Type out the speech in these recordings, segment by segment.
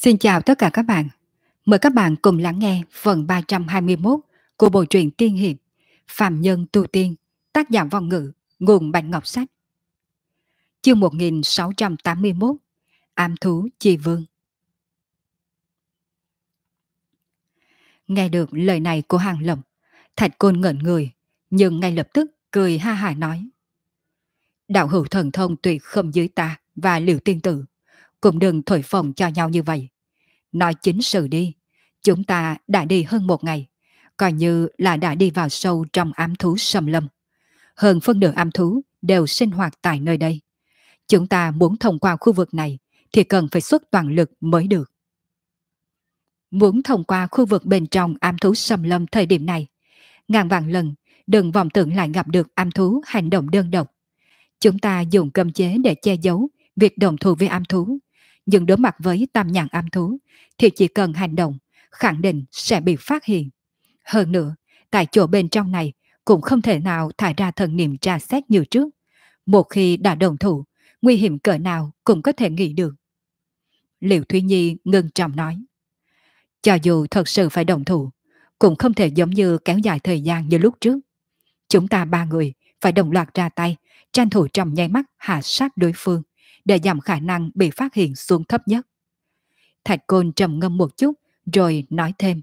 Xin chào tất cả các bạn. Mời các bạn cùng lắng nghe phần 321 của bộ truyện tiên hiệp Phàm Nhân Tu Tiên, tác giả Vong Ngữ, nguồn Bạch Ngọc Sách. Chương 1681, Ám Thú Chi Vương. Nghe được lời này của Hàng Lập, Thạch Côn ngẩn người, nhưng ngay lập tức cười ha hả nói: đạo hữu thần thông tuyệt không dưới ta và Liễu tiên tử, cũng đừng thổi phồng cho nhau như vậy. Nói chính sự đi, chúng ta đã đi hơn một ngày, coi như là đã đi vào sâu trong ám thú xâm lâm. Hơn phân nửa ám thú đều sinh hoạt tại nơi đây. Chúng ta muốn thông qua khu vực này thì cần phải xuất toàn lực mới được. Muốn thông qua khu vực bên trong ám thú xâm lâm thời điểm này, ngàn vạn lần đừng vọng tưởng lại gặp được ám thú hành động đơn độc. Chúng ta dùng cấm chế để che giấu việc đồng thủ với ám thú, nhưng đối mặt với tam nhãn ám thú thì chỉ cần hành động, khẳng định sẽ bị phát hiện. Hơn nữa, tại chỗ bên trong này cũng không thể nào thải ra thần niệm tra xét như trước. Một khi đã đồng thủ, nguy hiểm cỡ nào cũng có thể nghĩ được. Liễu Thúy Nhi ngưng trọng nói: cho dù thật sự phải đồng thủ, cũng không thể giống như kéo dài thời gian như lúc trước. Chúng ta ba người phải đồng loạt ra tay, tranh thủ trong nháy mắt hạ sát đối phương, để giảm khả năng bị phát hiện xuống thấp nhất. Thạch Côn trầm ngâm một chút, rồi nói thêm: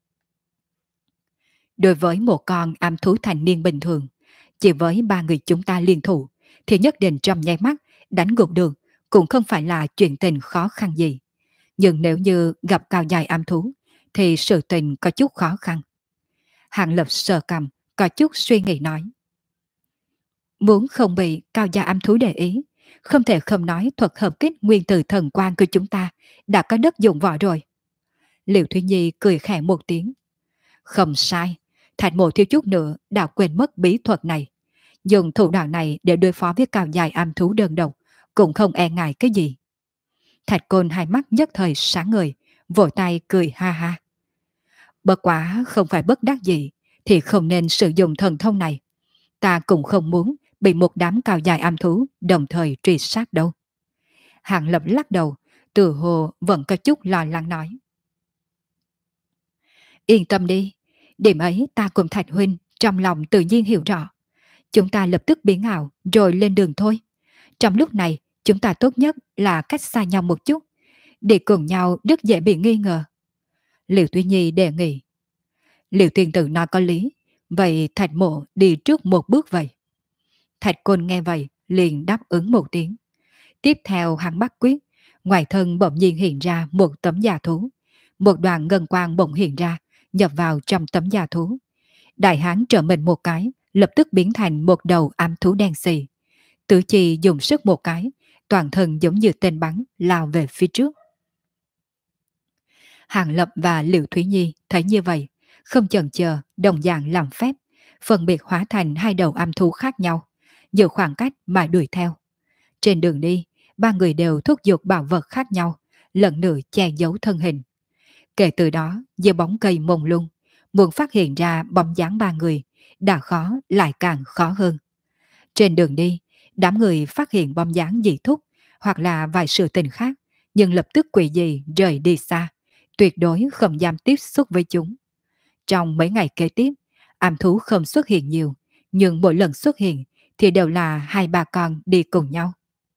đối với một con ám thú thành niên bình thường, chỉ với ba người chúng ta liên thủ, thì nhất định trong nháy mắt đánh gục được cũng không phải là chuyện tình khó khăn gì. Nhưng nếu như gặp cao dài ám thú, thì sự tình có chút khó khăn. Hạng Lập sờ cằm, có chút suy nghĩ nói: muốn không bị cao gia ám thú để ý, không thể không nói thuật hợp kích nguyên tử thần quan của chúng ta đã có đất dụng võ rồi. Liễu Thúy Nhi cười khẽ một tiếng: không sai, Thạch Mộ thiếu chút nữa đã quên mất bí thuật này. Dùng thủ đoạn này để đối phó với cao dài ám thú đơn độc, cũng không e ngại cái gì. Thạch Côn hai mắt nhất thời sáng ngời, vỗ tay cười ha ha. Bất quá không phải bất đắc gì thì không nên sử dụng thần thông này. Ta cũng không muốn bị một đám cao dài ám thú đồng thời truy sát đâu. Hạng Lập lắc đầu, từ hồ vẫn có chút lo lắng nói: yên tâm đi, điểm ấy ta cùng Thạch huynh trong lòng tự nhiên hiểu rõ. Chúng ta lập tức biến ảo rồi lên đường thôi. Trong lúc này chúng ta tốt nhất là cách xa nhau một chút, để cùng nhau rất dễ bị nghi ngờ. Liễu Tuy Nhi đề nghị. Liễu tiên tử nói có lý, vậy Thạch Mộ đi trước một bước vậy. Thạch Côn nghe vậy liền đáp ứng một tiếng. Tiếp theo hắn bắt quyết, ngoài thân bỗng nhiên hiện ra một tấm da thú. Một đoàn ngân quang bỗng hiện ra, nhập vào trong tấm da thú. Đại hán trở mình một cái, lập tức biến thành một đầu ám thú đen xì. Tử Chi dùng sức một cái, toàn thân giống như tên bắn lao về phía trước. Hàng Lập và Liễu Thúy Nhi thấy như vậy, không chần chờ, đồng dạng làm phép, phân biệt hóa thành hai đầu ám thú khác nhau, giữ khoảng cách mà đuổi theo. Trên đường đi, ba người đều thúc giục bảo vật khác nhau, lần nữa che giấu thân hình. Kể từ đó, giữa bóng cây mông lung, muốn phát hiện ra bóng dáng ba người đã khó lại càng khó hơn. Trên đường đi, đám người phát hiện bóng dáng dị thúc hoặc là vài sự tình khác, nhưng lập tức quỷ dị rời đi xa, tuyệt đối không dám tiếp xúc với chúng. Trong mấy ngày kế tiếp, ám thú không xuất hiện nhiều, nhưng mỗi lần xuất hiện thì đều là hai ba con đi cùng nhau.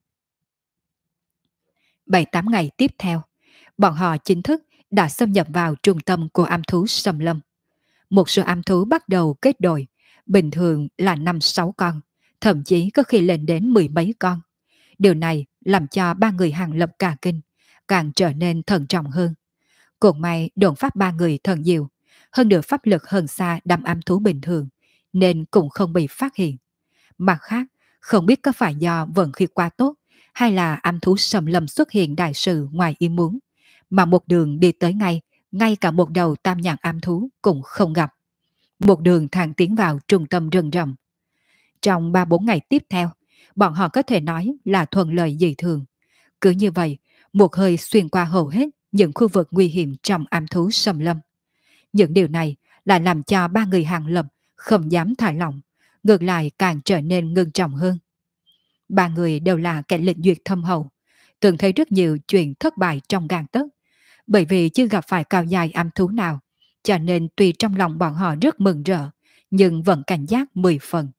7-8 ngày tiếp theo, bọn họ chính thức đã xâm nhập vào trung tâm của ám thú xâm lâm. Một số ám thú bắt đầu kết đội, bình thường là 5-6 con, thậm chí có khi lên đến 10 mấy con. Điều này làm cho ba người Hàng Lập cả kinh, càng trở nên thận trọng hơn. Cũng may độn pháp ba người thần diệu, hơn nữa pháp lực hơn xa đám ám thú bình thường, nên cũng không bị phát hiện. Mặt khác, không biết có phải do vận khí quá tốt, hay là ám thú xâm lâm xuất hiện đại sự ngoài ý muốn, mà một đường đi tới ngay cả một đầu tam nhãn ám thú cũng không gặp. Một đường thẳng tiến vào trung tâm rừng rậm. Trong 3-4 ngày tiếp theo, bọn họ có thể nói là thuận lợi dị thường. Cứ như vậy, một hơi xuyên qua hầu hết những khu vực nguy hiểm trong ám thú xâm lâm. Những điều này lại làm cho ba người Hàng Lập không dám thả lỏng, ngược lại càng trở nên ngưng trọng hơn. Ba người đều là kẻ lịch duyệt thâm hậu, từng thấy rất nhiều chuyện thất bại trong gang tấc. Bởi vì chưa gặp phải cao dài am thú nào, cho nên tuy trong lòng bọn họ rất mừng rỡ, nhưng vẫn cảnh giác 10 phần.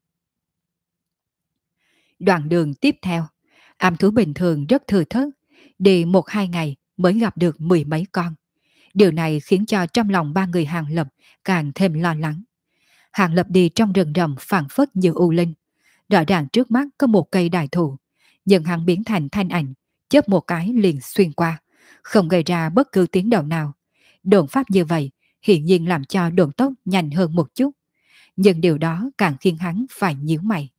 Đoạn đường tiếp theo, am thú bình thường rất thừa thớt, đi 1-2 ngày mới gặp được 10 mấy con. Điều này khiến cho trong lòng ba người Hàng Lập càng thêm lo lắng. Hàng Lập đi trong rừng rậm phảng phất như u linh. Rõ ràng trước mắt có một cây đại thụ, nhưng hắn biến thành thanh ảnh, chớp một cái liền xuyên qua, không gây ra bất cứ tiếng động nào. Độn pháp như vậy hiển nhiên làm cho độn tốc nhanh hơn một chút, nhưng điều đó càng khiến hắn phải nhíu mày.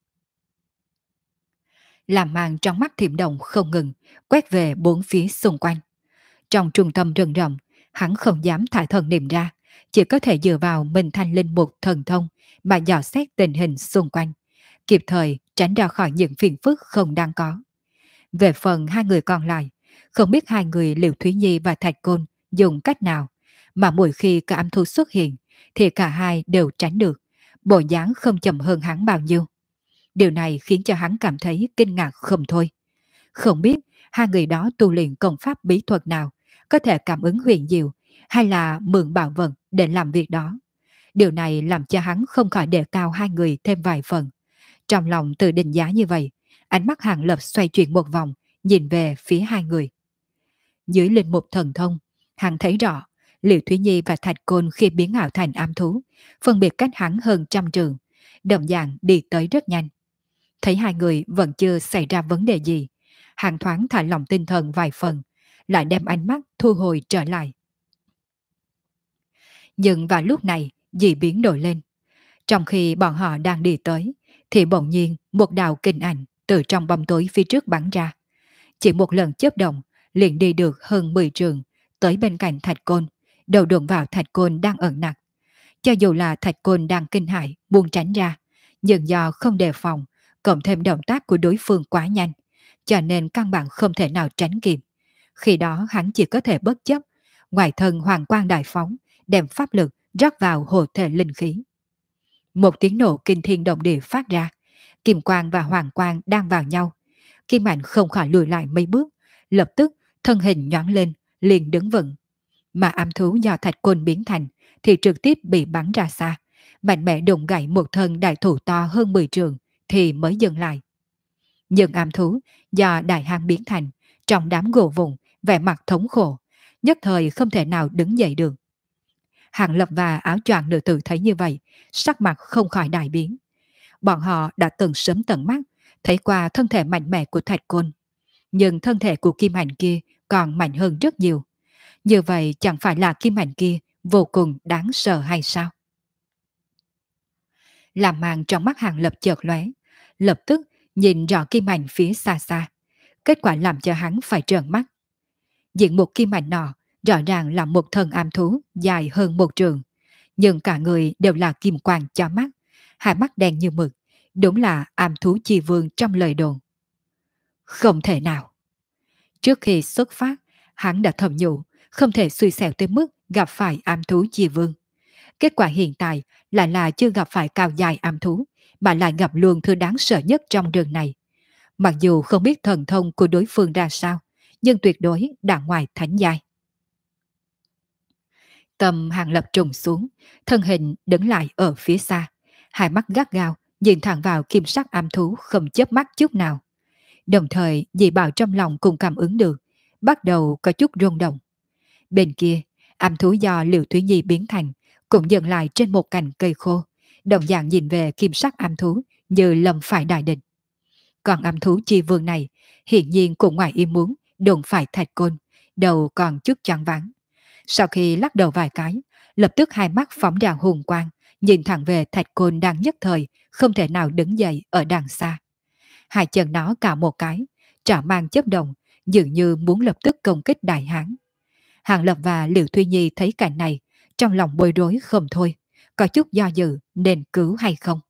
Làm màn trong mắt Thiểm Động không ngừng, quét về bốn phía xung quanh. Trong trung tâm rừng rậm, hắn không dám thả thần niệm ra, chỉ có thể dựa vào mình thanh linh mục thần thông mà dò xét tình hình xung quanh, kịp thời tránh ra khỏi những phiền phức không đáng có. Về phần hai người còn lại, không biết hai người Liễu Thúy Nhi và Thạch Côn dùng cách nào, mà mỗi khi cả âm thu xuất hiện, thì cả hai đều tránh được, bộ dáng không chậm hơn hắn bao nhiêu. Điều này khiến cho hắn cảm thấy kinh ngạc không thôi. Không biết hai người đó tu luyện công pháp bí thuật nào, có thể cảm ứng huyền diệu, hay là mượn bảo vật để làm việc đó. Điều này làm cho hắn không khỏi đề cao hai người thêm vài phần. Trong lòng tự định giá như vậy, ánh mắt Hàng Lập xoay chuyển một vòng, nhìn về phía hai người. Dưới linh mục thần thông, hắn thấy rõ, Liễu Thúy Nhi và Thạch Côn khi biến ảo thành am thú, phân biệt cách hắn hơn 100 trượng, đồng dạng đi tới rất nhanh. Thấy hai người vẫn chưa xảy ra vấn đề gì, hắn thoáng thả lòng tinh thần vài phần, lại đem ánh mắt thu hồi trở lại. Nhưng vào lúc này, dị biến nổi lên. Trong khi bọn họ đang đi tới, thì bỗng nhiên một đạo kinh ảnh từ trong bóng tối phía trước bắn ra. Chỉ một lần chớp động, liền đi được hơn 10 trường, tới bên cạnh Thạch Côn, đầu đụng vào Thạch Côn đang ẩn nặc. Cho dù là Thạch Côn đang kinh hãi, buông tránh ra, nhưng do không đề phòng, cộng thêm động tác của đối phương quá nhanh, cho nên căn bản không thể nào tránh kịp. Khi đó hắn chỉ có thể bất chấp, ngoài thân hoàng quang đại phóng, đem pháp lực rót vào hộ thể linh khí. Một tiếng nổ kinh thiên động địa phát ra, kim quang và hoàng quang đang vào nhau. Kim ảnh không khỏi lùi lại mấy bước, lập tức thân hình nhoáng lên, liền đứng vững. Mà am thú do Thạch Côn biến thành thì trực tiếp bị bắn ra xa, mạnh mẽ đụng gãy một thân đại thụ to hơn 10 trường thì mới dừng lại. Nhưng am thú do đại hang biến thành, trong đám gỗ vụn, vẻ mặt thống khổ, nhất thời không thể nào đứng dậy được. Hàng Lập và áo choàng nữ tử thấy như vậy, sắc mặt không khỏi đại biến. Bọn họ đã từng sớm tận mắt thấy qua thân thể mạnh mẽ của Thạch Côn, nhưng thân thể của kim hành kia còn mạnh hơn rất nhiều. Như vậy chẳng phải là kim hành kia vô cùng đáng sợ hay sao? Làm màn trong mắt Hàng Lập chợt lóe, lập tức nhìn rõ kim hành phía xa xa. Kết quả làm cho hắn phải trợn mắt. Diện một kim hành nọ rõ ràng là một thân am thú dài hơn 1 trượng, nhưng cả người đều là kim quang cho mắt, hai mắt đen như mực, đúng là am thú chi vương trong lời đồn. Không thể nào. Trước khi xuất phát, hắn đã thầm nhủ, không thể xui xẻo tới mức gặp phải am thú chi vương. Kết quả hiện tại lại là chưa gặp phải cao dài am thú, mà lại gặp luôn thứ đáng sợ nhất trong rừng này. Mặc dù không biết thần thông của đối phương ra sao, nhưng tuyệt đối đã ngoài thánh giai. Tâm Hàng Lập trùng xuống, thân hình đứng lại ở phía xa, hai mắt gắt gao nhìn thẳng vào kim sắc am thú không chớp mắt chút nào. Đồng thời dị bảo trong lòng cùng cảm ứng được, bắt đầu có chút rung động. Bên kia, am thú do Liễu Thúy Nhi biến thành cũng dừng lại trên một cành cây khô, đồng dạng nhìn về kim sắc am thú như lầm phải đại địch. Còn am thú chi vương này hiển nhiên cũng ngoài ý muốn đụng phải Thạch Côn, đầu còn chút choáng váng. Sau khi lắc đầu vài cái, lập tức hai mắt phóng ra hùng quang, nhìn thẳng về Thạch Côn đang nhất thời không thể nào đứng dậy ở đằng xa. Hai chân nó cào một cái, trả mang chớp động, dường như muốn lập tức công kích đại hán. Hàng Lập và Liễu Thúy Nhi thấy cảnh này, trong lòng bối rối không thôi, có chút do dự nên cứu hay không.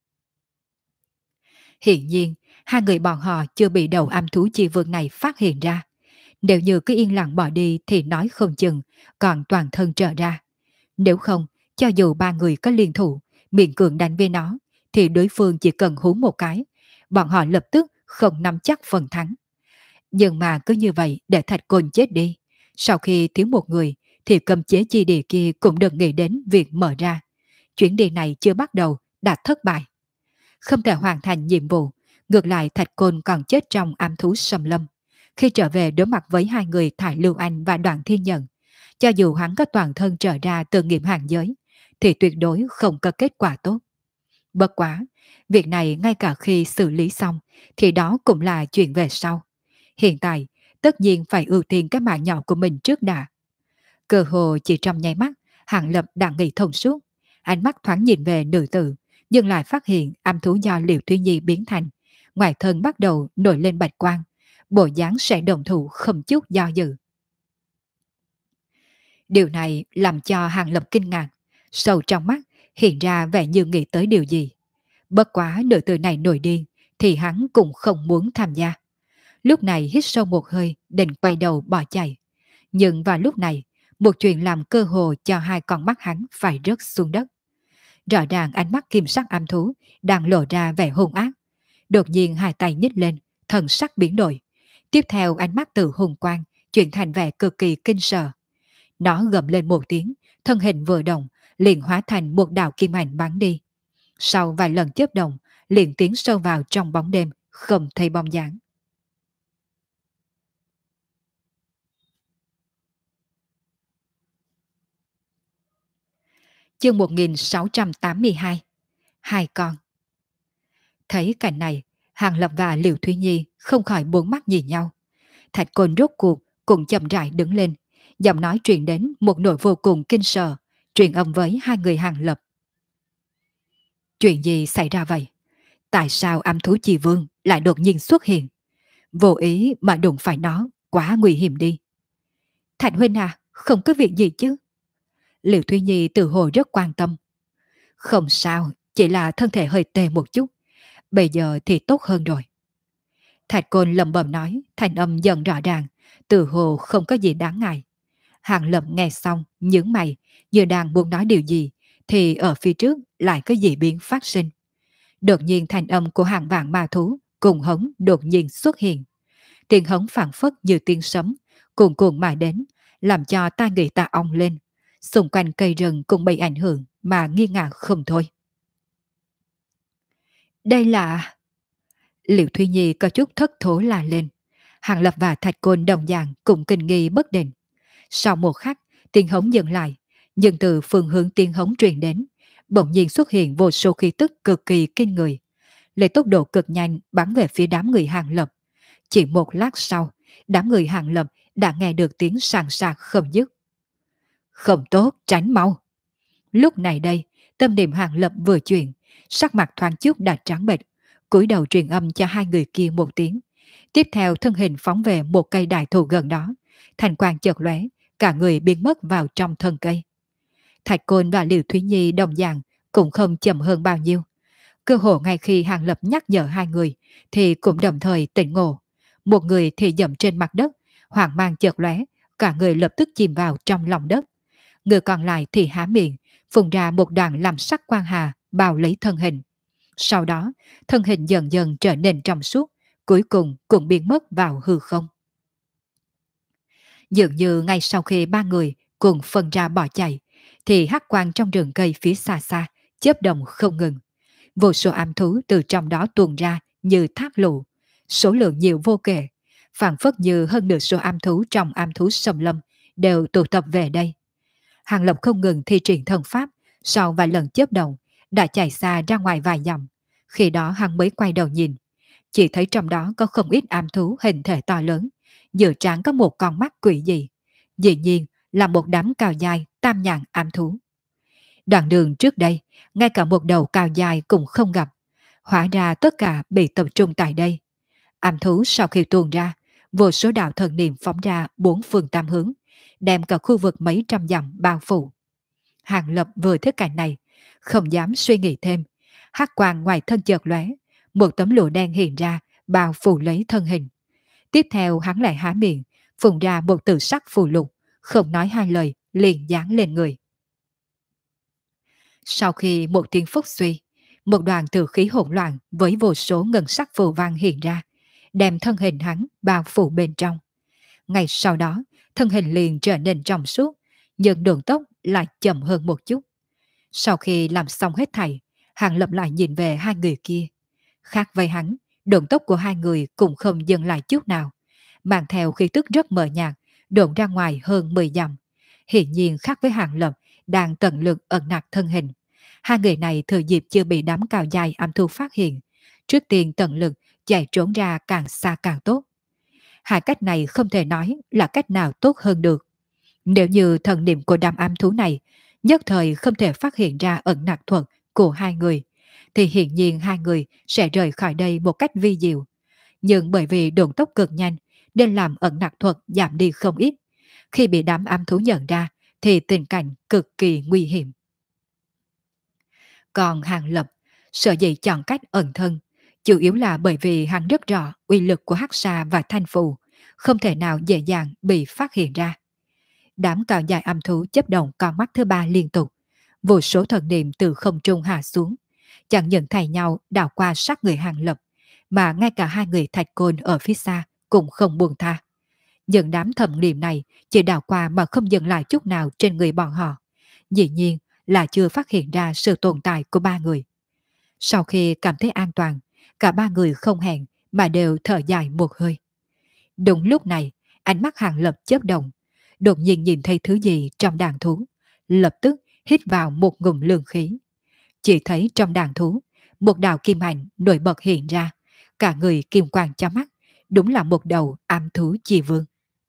Hiển nhiên, hai người bọn họ chưa bị đầu am thú chi vương này phát hiện ra. Nếu như cứ yên lặng bỏ đi thì nói không chừng, còn toàn thân trở ra. Nếu không, cho dù ba người có liên thủ, miệng cường đánh với nó, thì đối phương chỉ cần hú một cái, bọn họ lập tức không nắm chắc phần thắng. Nhưng mà cứ như vậy để Thạch Côn chết đi, Sau khi thiếu một người, thì cấm chế chi địa kia cũng đừng nghĩ đến việc mở ra. Chuyến đi này chưa bắt đầu, đã thất bại. Không thể hoàn thành nhiệm vụ, ngược lại Thạch Côn còn chết trong ám thú xâm lâm. Khi trở về đối mặt với hai người Thải Lưu Anh và Đoàn Thiên Nhận, cho dù hắn có toàn thân trở ra từ nghiệm hàng giới, thì tuyệt đối không có kết quả tốt. Bất quá, việc này ngay cả khi xử lý xong, thì đó cũng là chuyện về sau. Hiện tại, tất nhiên phải ưu tiên cái mạng nhỏ của mình trước đã. Cơ hồ chỉ trong nháy mắt, Hàng Lập đã nghĩ thông suốt. Ánh mắt thoáng nhìn về nữ tử, nhưng lại phát hiện âm thú do Liễu Thúy Nhi biến thành. Ngoài thân bắt đầu nổi lên bạch quang, bộ dáng sẽ đồng thủ không chút do dự. Điều này làm cho Hàng Lập kinh ngạc, sâu trong mắt hiện ra vẻ như nghĩ tới điều gì. Bất quá nữ tử này nổi điên, thì hắn cũng không muốn tham gia. Lúc này hít sâu một hơi, định quay đầu bỏ chạy. Nhưng vào lúc này, một chuyện làm cơ hồ cho hai con mắt hắn phải rớt xuống đất. Rõ ràng ánh mắt kim sắc âm thú đang lộ ra vẻ hung ác. Đột nhiên hai tay nhích lên, thần sắc biến đổi. Tiếp theo ánh mắt từ hùng quang chuyển thành vẻ cực kỳ kinh sợ. Nó gầm lên một tiếng, thân hình vừa động, liền hóa thành một đạo kim ảnh bắn đi. Sau vài lần chớp động, liền tiến sâu vào trong bóng đêm, không thấy bóng dáng. Chương 1682. Hai con. Thấy cảnh này, Hàng Lập và Liễu Thúy Nhi không khỏi bốn mắt nhìn nhau. Thạch Côn rốt cuộc cũng chậm rãi đứng lên, giọng nói truyền đến một nỗi vô cùng kinh sợ, truyền âm với hai người Hàng Lập. Chuyện gì xảy ra vậy? Tại sao âm thú chi vương lại đột nhiên xuất hiện? Vô ý mà đụng phải nó, quá nguy hiểm đi. Thạch huynh à, không có việc gì chứ? Liễu Thúy Nhi từ hồi rất quan tâm. Không sao, chỉ là thân thể hơi tê một chút. Bây giờ thì tốt hơn rồi. Thạch Côn lẩm bẩm nói, thanh âm dần rõ ràng, từ hồ không có gì đáng ngại. Hàng Lập nghe xong, nhướng mày, như đang muốn nói điều gì, thì ở phía trước lại có dị biến phát sinh. Đột nhiên thanh âm của hàng vạn ma thú cùng hống đột nhiên xuất hiện. Tiếng hống phảng phất như tiếng sấm, cuồn cuộn mà đến, làm cho tai người ta ong lên. Xung quanh cây rừng cũng bị ảnh hưởng mà nghi ngờ không thôi. Đây là... Liễu Thúy Nhi có chút thất thố la lên. Hàng Lập và Thạch Côn đồng dạng cùng kinh nghi bất định. Sau một khắc, tiếng hống dừng lại, nhưng từ phương hướng tiếng hống truyền đến, bỗng nhiên xuất hiện vô số khí tức cực kỳ kinh người. Lấy tốc độ cực nhanh bắn về phía đám người Hàng Lập. Chỉ một lát sau, đám người Hàng Lập đã nghe được tiếng sàn sạc không dứt. Không tốt, tránh mau. Lúc này đây, tâm niệm Hàng Lập vừa chuyển, sắc mặt thoáng chút đã trắng bệch, cúi đầu truyền âm cho hai người kia một tiếng. Tiếp theo thân hình phóng về một cây đại thụ gần đó, thành quang chợt lóe, cả người biến mất vào trong thân cây. Thạch Côn và Liễu Thúy Nhi đồng dạng cũng không chậm hơn bao nhiêu. Cơ hồ ngay khi Hàng Lập nhắc nhở hai người, thì cũng đồng thời tỉnh ngộ. Một người thì dậm trên mặt đất, hoang mang chợt lóe, cả người lập tức chìm vào trong lòng đất. Người còn lại thì há miệng, phun ra một đoàn làm sắc quang hà bao lấy thân hình. Sau đó, thân hình dần dần trở nên trong suốt, cuối cùng cũng biến mất vào hư không. Dường như ngay sau khi ba người cùng phân ra bỏ chạy, thì hắc quang trong rừng cây phía xa xa chớp động không ngừng. Vô số ám thú từ trong đó tuôn ra như thác lũ, số lượng nhiều vô kể, phảng phất như hơn nửa số ám thú trong ám thú xâm lâm đều tụ tập về đây. Hàng Lập không ngừng thi triển thần pháp, sau vài lần chớp động đã chạy xa ra ngoài vài dặm. Khi đó hắn mới quay đầu nhìn, chỉ thấy trong đó có không ít ám thú hình thể to lớn, giữa trán có một con mắt quỷ dị, dĩ nhiên là một đám cao dài tam nhãn ám thú. Đoạn đường trước đây, ngay cả một đầu cao dài cũng không gặp, hóa ra tất cả bị tập trung tại đây. Ám thú sau khi tuôn ra, vô số đạo thần niệm phóng ra bốn phương tám hướng, đem cả khu vực mấy trăm dặm bao phủ. Hàng Lập vừa thấy cảnh này, không dám suy nghĩ thêm, hắc quang ngoài thân chợt lóe, một tấm lụa đen hiện ra, bao phủ lấy thân hình. Tiếp theo hắn lại há miệng, phun ra một từ sắc phù lục, không nói hai lời, liền giáng lên người. Sau khi một tiếng phúc suy, một đoàn tử khí hỗn loạn với vô số ngân sắc phù văn hiện ra, đem thân hình hắn bao phủ bên trong. Ngay sau đó, thân hình liền trở nên trong suốt, nhưng đường tốc lại chậm hơn một chút. Sau khi làm xong hết thảy, Hàng Lập lại nhìn về hai người kia. Khác với hắn, đường tốc của hai người cũng không dừng lại chút nào, mang theo khí tức rất mờ nhạt, độn ra ngoài hơn 10 dặm. Hiển nhiên khác với Hàng Lập đang tận lực ẩn nặc thân hình. Hai người này thừa dịp chưa bị đám cao dài âm thu phát hiện, trước tiên tận lực chạy trốn ra càng xa càng tốt. Hai cách này không thể nói là cách nào tốt hơn được. Nếu như thần niệm của đám âm thú này nhất thời không thể phát hiện ra ẩn nặc thuật của hai người, thì hiển nhiên hai người sẽ rời khỏi đây một cách vi diệu. Nhưng bởi vì độn tốc cực nhanh nên làm ẩn nặc thuật giảm đi không ít. Khi bị đám âm thú nhận ra thì tình cảnh cực kỳ nguy hiểm. Còn Hàng Lập sở dĩ chọn cách ẩn thân chủ yếu là bởi vì hắn rất rõ uy lực của hắc sa và thanh phù không thể nào dễ dàng bị phát hiện ra. Đám cao dài âm thú chấp động con mắt thứ ba liên tục, vô số thần niệm từ không trung hạ xuống, chẳng những thay nhau đảo qua sát người Hàng Lập, mà ngay cả hai người thạch côn ở phía xa cũng không buông tha. Những đám thần niệm này chỉ đảo qua mà không dừng lại chút nào trên người bọn họ, dĩ nhiên là chưa phát hiện ra sự tồn tại của ba người. Sau khi cảm thấy an toàn, cả ba người không hẹn mà đều thở dài một hơi. Đúng lúc này, ánh mắt Hàng Lập chớp động, đột nhiên nhìn thấy thứ gì trong đàn thú, lập tức hít vào một ngụm lương khí. Chỉ thấy trong đàn thú, một đạo kim ảnh nổi bật hiện ra, cả người kim quang cho mắt, đúng là một đầu am thú chi vương.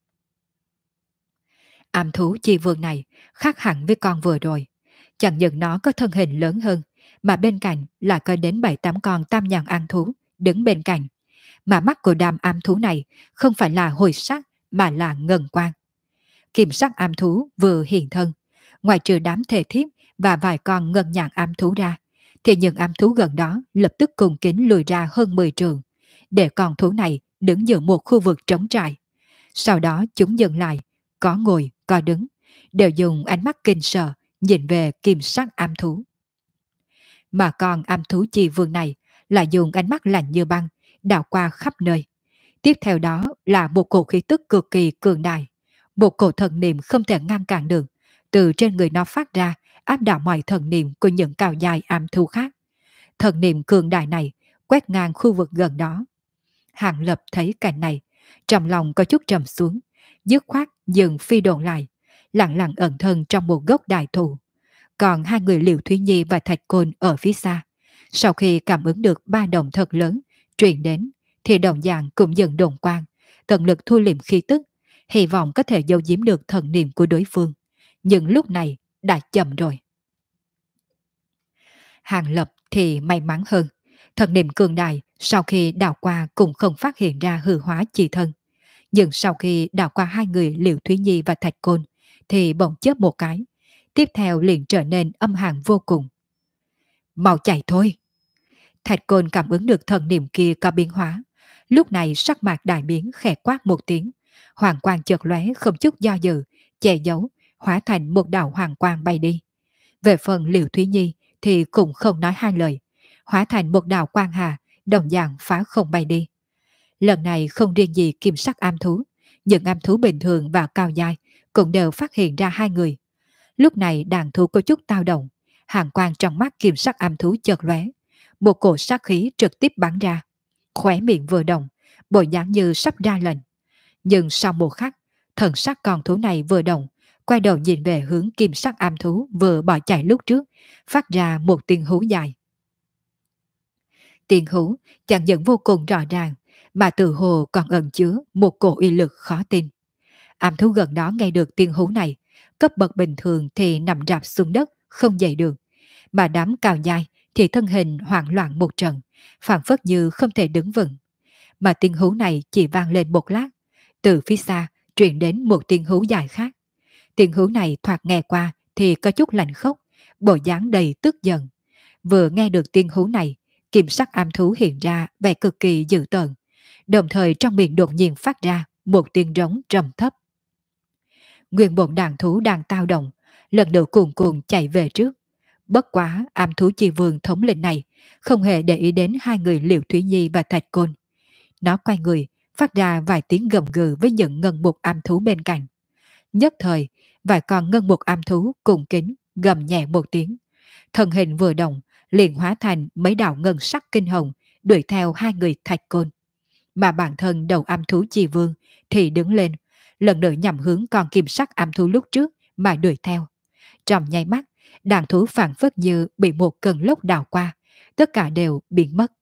Am thú chi vương này khác hẳn với con vừa rồi, chẳng những nó có thân hình lớn hơn, mà bên cạnh là có đến 7-8 con tam nhãn am thú đứng bên cạnh. Mà mắt của đám am thú này không phải là hồi sắc mà là ngân quang. Kim sắc am thú vừa hiện thân, ngoài trừ đám thể thiếp và vài con ngân nhãn am thú ra, thì những am thú gần đó lập tức cùng kính lùi ra hơn 10 trường, để con thú này đứng giữa một khu vực trống trải. Sau đó chúng dừng lại, có ngồi, có đứng, đều dùng ánh mắt kinh sợ nhìn về kim sắc am thú. Mà con am thú chi vương này lại dùng ánh mắt lạnh như băng, đảo qua khắp nơi. Tiếp theo đó là một cổ khí tức cực kỳ cường đại, một cổ thần niệm không thể ngăn cản được, từ trên người nó phát ra, áp đảo mọi thần niệm của những cao dài am thú khác. Thần niệm cường đại này quét ngang khu vực gần đó. Hàng Lập thấy cảnh này, trong lòng có chút trầm xuống, dứt khoát dừng phi độn lại, lặng lặng ẩn thân trong một gốc đại thụ. Còn hai người Liễu Thúy Nhi và Thạch Côn ở phía xa, sau khi cảm ứng được ba động thật lớn truyền đến, thì đồng dạng cũng dần đồn quang, tận lực thu liệm khí tức, hy vọng có thể giấu giếm được thần niệm của đối phương. Nhưng lúc này đã chậm rồi. Hàng Lập thì may mắn hơn, thần niệm cường đại sau khi đảo qua cũng không phát hiện ra hư hóa chi thân. Nhưng sau khi đảo qua hai người Liễu Thúy Nhi và Thạch Côn thì bỗng chớp một cái, tiếp theo liền trở nên âm hàn vô cùng. Mau chạy thôi! Thạch Côn cảm ứng được thần niệm kia có biến hóa, lúc này sắc mặt đại biến, khẽ quát một tiếng, hoàng quang chợt lóe không chút do dự, che giấu, hóa thành một đạo hoàng quang bay đi. Về phần Liễu Thúy Nhi thì cũng không nói hai lời, hóa thành một đạo quang hà, đồng dạng phá không bay đi. Lần này không riêng gì kim sắc am thú, những am thú bình thường và cao dài cũng đều phát hiện ra hai người. Lúc này đàn thú có chút tao động, hàng quang trong mắt kim sắc am thú chợt lóe, một cổ sát khí trực tiếp bắn ra, khóe miệng vừa động, bộ dáng như sắp ra lệnh. Nhưng sau một khắc, thần sắc con thú này vừa động, quay đầu nhìn về hướng kim sắc am thú vừa bỏ chạy lúc trước, phát ra một tiếng hú dài. Tiếng hú chẳng những vô cùng rõ ràng, mà từ hồ còn ẩn chứa một cổ uy lực khó tin. Am thú gần đó nghe được tiếng hú này, cấp bậc bình thường thì nằm rạp xuống đất, không dậy được, mà đám cao dài thì thân hình hoảng loạn một trận, phảng phất như không thể đứng vững. Mà tiếng hú này chỉ vang lên một lát, từ phía xa truyền đến một tiếng hú dài khác. Tiếng hú này thoạt nghe qua thì có chút lạnh khốc, bộ dáng đầy tức giận. Vừa nghe được tiếng hú này, kim sắc am thú hiện ra vẻ cực kỳ dữ tợn, đồng thời trong miệng đột nhiên phát ra một tiếng rống trầm thấp. Nguyên bộ đàn thú đang tao động, lần đầu cuồn cuộn chạy về trước. Bất quá am thú chi vương thống lĩnh này không hề để ý đến hai người Liễu Thúy Nhi và Thạch Côn. Nó quay người, phát ra vài tiếng gầm gừ với những ngân mục am thú bên cạnh. Nhất thời, vài con ngân mục am thú cùng kính gầm nhẹ một tiếng. Thân hình vừa động, liền hóa thành mấy đạo ngân sắc kinh hồng, đuổi theo hai người Thạch Côn. Mà bản thân đầu am thú chi vương thì đứng lên, lần nữa nhằm hướng con kim sắc am thú lúc trước mà đuổi theo. Trong nháy mắt, đàn thú phản phất như bị một cơn lốc đào qua, tất cả đều biến mất.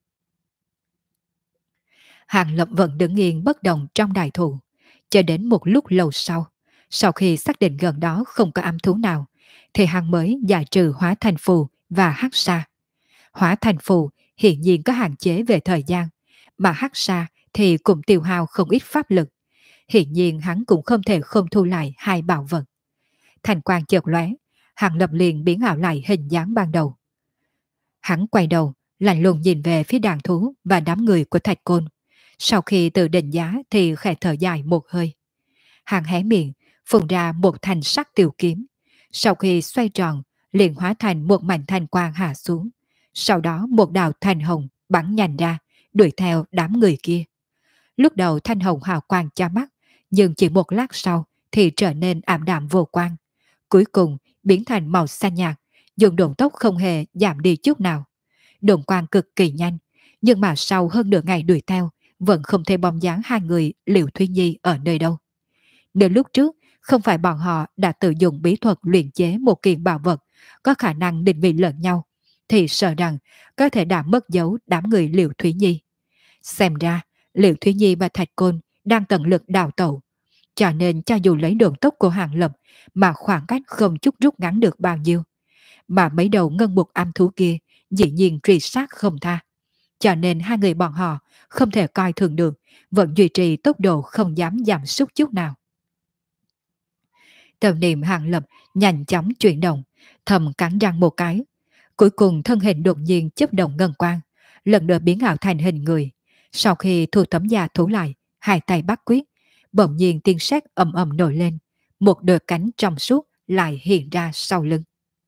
Hàng Lập vẫn đứng yên bất động trong đại thụ, cho đến một lúc lâu sau khi xác định gần đó không có am thú nào, thì hắn mới giải trừ hóa thành phù và hắc sa. Hóa thành phù hiện nhiên có hạn chế về thời gian, mà hắc sa thì cũng tiêu hao không ít pháp lực. Hiện nhiên hắn cũng không thể không thu lại hai bảo vật. Thành quang chợt lóe, Hàng Lập liền biến ảo lại hình dáng ban đầu. Hắn quay đầu, lạnh lùng nhìn về phía đàn thú và đám người của Thạch Côn. Sau khi tự định giá thì khẽ thở dài một hơi. Hắn hé miệng, phun ra một thanh sắc tiểu kiếm. Sau khi xoay tròn, liền hóa thành một mảnh thanh quang hạ xuống. Sau đó một đạo thanh hồng bắn nhanh ra, đuổi theo đám người kia. Lúc đầu thanh hồng hào quang cho mắt, nhưng chỉ một lát sau thì trở nên ảm đạm vô quang. Cuối cùng biến thành màu xanh nhạt, dùng độn tốc không hề giảm đi chút nào. Độn quang cực kỳ nhanh, nhưng mà sau hơn nửa ngày đuổi theo, vẫn không thể bóng dáng hai người Liễu Thúy Nhi ở nơi đâu. Nếu lúc trước không phải bọn họ đã tự dùng bí thuật luyện chế một kiện bảo vật có khả năng định vị lẫn nhau, thì sợ rằng có thể đã mất dấu đám người Liễu Thúy Nhi. Xem ra, Liễu Thúy Nhi và Thạch Côn đang tận lực đào tẩu, cho nên cho dù lấy đường tốc của Hàng Lập mà khoảng cách không chút rút ngắn được bao nhiêu. Mà mấy đầu ngân mục am thú kia dĩ nhiên truy sát không tha. Cho nên hai người bọn họ không thể coi thường được, vẫn duy trì tốc độ không dám giảm sút chút nào. Tâm niệm Hàng Lập nhanh chóng chuyển động, thầm cắn răng một cái. Cuối cùng thân hình đột nhiên chớp động ngân quang, lần nữa biến ảo thành hình người. Sau khi thu tấm da thủ lại, hai tay bắt quyết, bỗng nhiên tiên sét ầm ầm nổi lên, một đôi cánh trong suốt lại hiện ra sau lưng.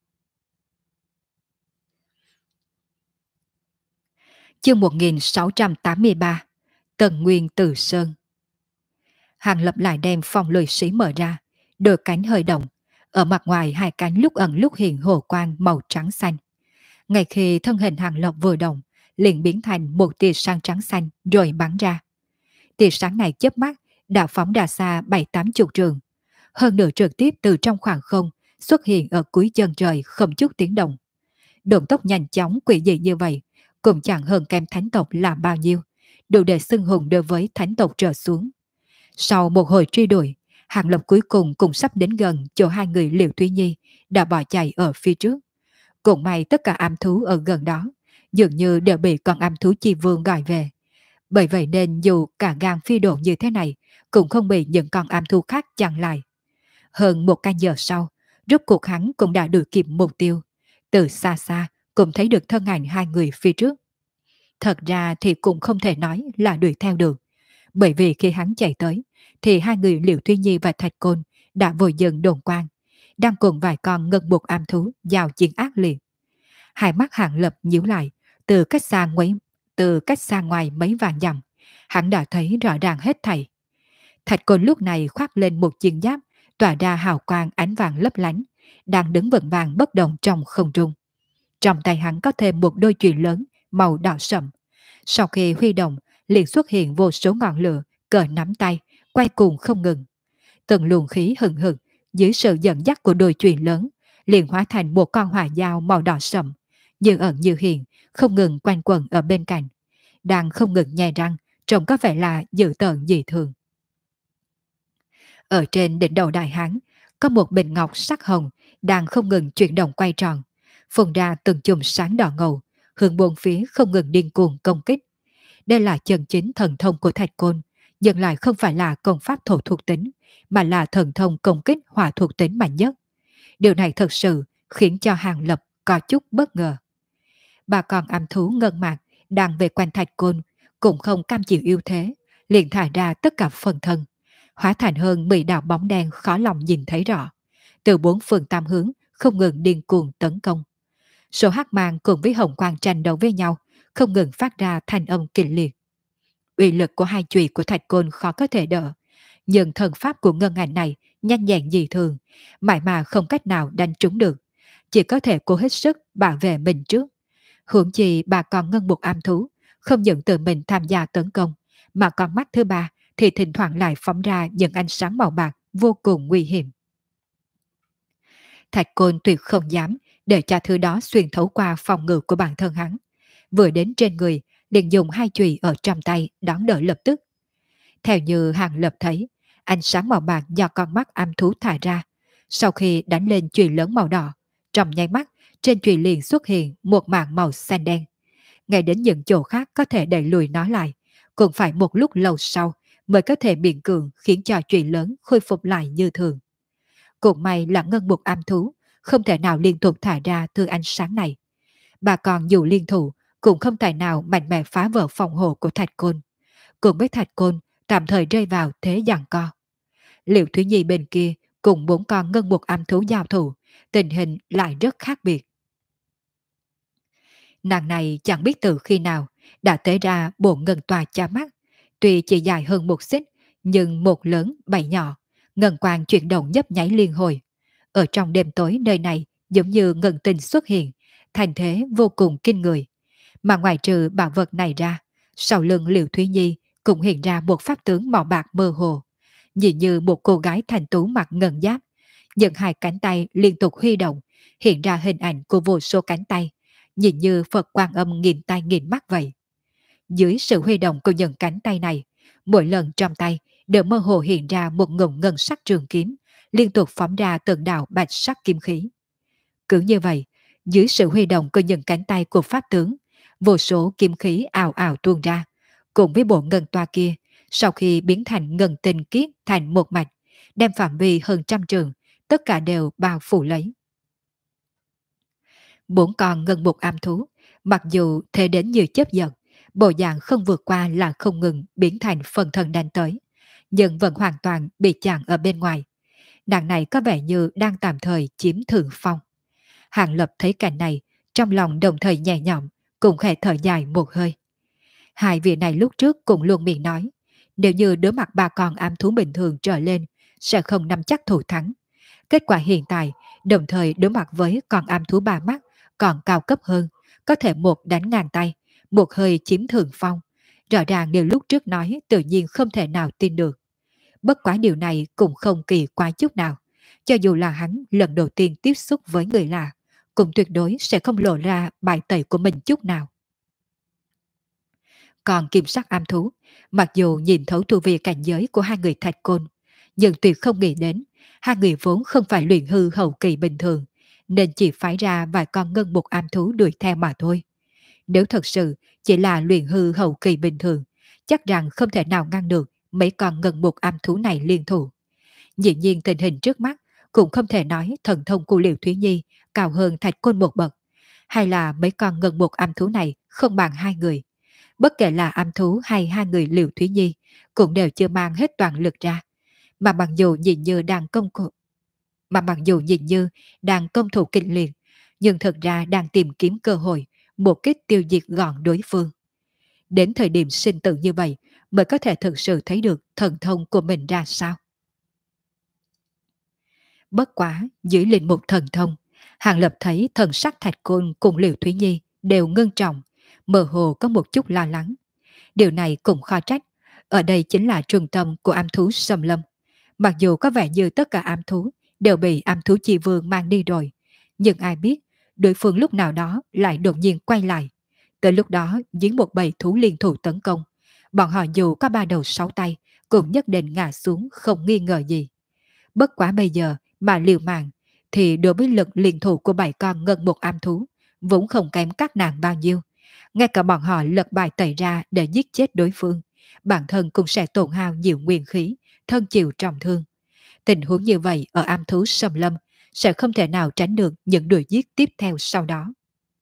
Chương 1683, Tần Nguyên Từ Sơn. Hàng Lập lại đem phong lôi sĩ mở ra, đôi cánh hơi động, ở mặt ngoài hai cánh lúc ẩn lúc hiện hồ quang màu trắng xanh. Ngay khi thân hình Hàng Lập vừa động, liền biến thành một tia sáng trắng xanh rồi bắn ra. Tia sáng này chớp mắt đã phóng ra xa 7-80 trường, hơn nữa trực tiếp từ trong khoảng không xuất hiện ở cuối chân trời không chút tiếng động. Động tốc nhanh chóng quỷ dị như vậy, cũng chẳng hơn kém thánh tộc là bao nhiêu, đủ để xưng hùng đối với thánh tộc trở xuống. Sau một hồi truy đuổi, Hàng Lập cuối cùng cũng sắp đến gần chỗ hai người Liễu Thúy Nhi đã bỏ chạy ở phía trước. Cũng may tất cả am thú ở gần đó dường như đều bị con am thú chi vương gọi về. Bởi vậy nên dù cả gan phi độn như thế này cũng không bị những con am thú khác chặn lại. Hơn một canh giờ sau, rốt cuộc hắn cũng đã đuổi kịp mục tiêu. Từ xa xa cũng thấy được thân ảnh hai người phía trước. Thật ra thì cũng không thể nói là đuổi theo được. Bởi vì khi hắn chạy tới, thì hai người Liễu Thúy Nhi và Thạch Côn đã vội dừng đồn quang, đang cùng vài con ngân buộc am thú giao chiến ác liệt. Hai mắt Hàng Lập nhíu lại, từ cách xa ngoài mấy vạn dặm, hắn đã thấy rõ ràng hết thảy. Thạch Côn lúc này khoác lên một chiến giáp, tỏa ra hào quang ánh vàng lấp lánh, đang đứng vững vàng bất động trong không trung. Trong tay hắn có thêm một đôi chùy lớn màu đỏ sậm. Sau khi huy động, liền xuất hiện vô số ngọn lửa cỡ nắm tay, quay cuồng không ngừng. Từng luồng khí hừng hực dưới sự dẫn dắt của đôi chùy lớn, liền hóa thành một con hỏa dao màu đỏ sậm, như ẩn như hiện, không ngừng quanh quẩn ở bên cạnh, đang không ngừng nhè răng, trông có vẻ là dữ tợn dị thường. Ở trên đỉnh đầu đại hán, có một bình ngọc sắc hồng đang không ngừng chuyển động quay tròn, phun ra từng chùm sáng đỏ ngầu, hướng bốn phía không ngừng điên cuồng công kích. Đây là chân chính thần thông của Thạch Côn, nhưng lại không phải là công pháp thổ thuộc tính, mà là thần thông công kích hỏa thuộc tính mạnh nhất. Điều này thật sự khiến cho Hàng Lập có chút bất ngờ. Bà con am thú ngân mạc đang về quanh Thạch Côn cũng không cam chịu yếu thế, liền thả ra tất cả phần thân, hóa thành hơn 10 đạo bóng đen khó lòng nhìn thấy rõ, từ bốn phương tám hướng không ngừng điên cuồng tấn công. Số hắc mang cùng với hồng quang tranh đấu với nhau, không ngừng phát ra thanh âm kịch liệt. Uy lực của hai chùy của Thạch Côn khó có thể đỡ, nhưng thần pháp của ngân ảnh này nhanh nhẹn dị thường, mãi mà không cách nào đánh trúng được, chỉ có thể cố hết sức bảo vệ mình trước. Huống chi bà còn ngân một am thú, không những tự mình tham gia tấn công, mà con mắt thứ ba thì thỉnh thoảng lại phóng ra những ánh sáng màu bạc vô cùng nguy hiểm. Thạch Côn tuyệt không dám để cho thứ đó xuyên thấu qua phòng ngự của bản thân hắn. Vừa đến trên người, liền dùng hai chùy ở trong tay đón đỡ lập tức. Theo như Hàng Lập thấy, ánh sáng màu bạc do con mắt am thú thả ra, sau khi đánh lên chùy lớn màu đỏ, trong nháy mắt trên chùy liền xuất hiện một mảng màu xanh đen. Ngay đến những chỗ khác có thể đẩy lùi nó lại, cũng phải một lúc lâu sau mới có thể miễn cường khiến cho chùy lớn khôi phục lại như thường. Cũng may là ngân mục am thú, không thể nào liên tục thả ra thứ ánh sáng này. Bà còn dù liên thủ, cũng không thể nào mạnh mẽ phá vỡ phòng hộ của Thạch Côn. Cùng với Thạch Côn, tạm thời rơi vào thế giằng co. Liệu Thúy Nhi bên kia cùng bốn con ngân mục am thú giao thủ, tình hình lại rất khác biệt. Nàng này chẳng biết từ khi nào đã tế ra bộ ngân tòa cha mắt, tuy chỉ dài hơn một xích, nhưng một lớn bảy nhỏ, ngân quang chuyển động nhấp nháy liên hồi. Ở trong đêm tối nơi này giống như ngân tinh xuất hiện, thành thế vô cùng kinh người. Mà ngoài trừ bảo vật này ra, sau lưng Liễu Thúy Nhi cũng hiện ra một pháp tướng màu bạc mơ hồ, nhìn như một cô gái thành tú mặc ngân giáp, những hai cánh tay liên tục huy động, hiện ra hình ảnh của vô số cánh tay, nhìn như Phật Quan Âm nghìn tay nghìn mắt vậy. Dưới sự huy động của những cánh tay này, mỗi lần trong tay đều mơ hồ hiện ra một ngụm ngân sắc trường kiếm, liên tục phóng ra từng đạo bạch sắc kim khí. Cứ như vậy, dưới sự huy động của những cánh tay của pháp tướng, vô số kim khí ào ào tuôn ra, cùng với bộ ngân toa kia, sau khi biến thành ngân tinh kiết thành một mạch, đem phạm vi hơn trăm trường, tất cả đều bao phủ lấy. Bốn con ngân mục am thú, mặc dù thế đến như chớp giật, bộ dạng không vượt qua là không ngừng biến thành phần thân đánh tới, nhưng vẫn hoàn toàn bị chặn ở bên ngoài. Nàng này có vẻ như đang tạm thời chiếm thượng phong. Hàng Lập thấy cảnh này, trong lòng đồng thời nhẹ nhõm, cũng khẽ thở dài một hơi. Hai vị này lúc trước cũng luôn miệng nói, nếu như đối mặt ba con am thú bình thường trở lên, sẽ không nắm chắc thủ thắng. Kết quả hiện tại, đồng thời đối mặt với con am thú ba mắt, còn cao cấp hơn, có thể một đánh ngàn tay, một hơi chiếm thượng phong. Rõ ràng điều lúc trước nói tự nhiên không thể nào tin được. Bất quá điều này cũng không kỳ quái chút nào. Cho dù là hắn lần đầu tiên tiếp xúc với người lạ, cũng tuyệt đối sẽ không lộ ra bài tẩy của mình chút nào. Còn kim sắc am thú, mặc dù nhìn thấu tu vi cảnh giới của hai người Thạch Côn, nhưng tuyệt không nghĩ đến, hai người vốn không phải luyện hư hậu kỳ bình thường, nên chỉ phái ra vài con ngân mục am thú đuổi theo mà thôi. Nếu thật sự chỉ là luyện hư hậu kỳ bình thường, chắc rằng không thể nào ngăn được mấy con ngân mục am thú này liên thủ. Dĩ nhiên tình hình trước mắt cũng không thể nói thần thông của Liễu Thúy Nhi cao hơn Thạch Côn một bậc, hay là mấy con ngân mục am thú này không bằng hai người. Bất kể là am thú hay hai người Liễu Thúy Nhi cũng đều chưa mang hết toàn lực ra, mà mặc dù nhìn như đang công thủ kịch liệt, nhưng thực ra đang tìm kiếm cơ hội một kích tiêu diệt gọn đối phương. Đến thời điểm sinh tử như vậy mới có thể thực sự thấy được thần thông của mình ra sao. Bất quá dưới linh mục thần thông, Hàng Lập thấy thần sắc Thạch Côn cùng Liễu Thúy Nhi đều ngưng trọng, mơ hồ có một chút lo lắng. Điều này cũng khó trách, ở đây chính là trung tâm của am thú xâm lâm. Mặc dù có vẻ như tất cả am thú đều bị am thú chi vương mang đi rồi, nhưng ai biết đối phương lúc nào đó lại đột nhiên quay lại. Tới lúc đó giếng một bầy thú liên thủ tấn công, bọn họ dù có ba đầu sáu tay cũng nhất định ngã xuống không nghi ngờ gì. Bất quá bây giờ mà liều mạng thì đối với lực liên thủ của bảy con ngân một am thú vốn không kém các nàng bao nhiêu. Ngay cả bọn họ lật bài tẩy ra để giết chết đối phương, bản thân cũng sẽ tổn hao nhiều nguyên khí, thân chịu trọng thương. Tình huống như vậy ở am thú xâm lâm sẽ không thể nào tránh được những đuổi giết tiếp theo sau đó.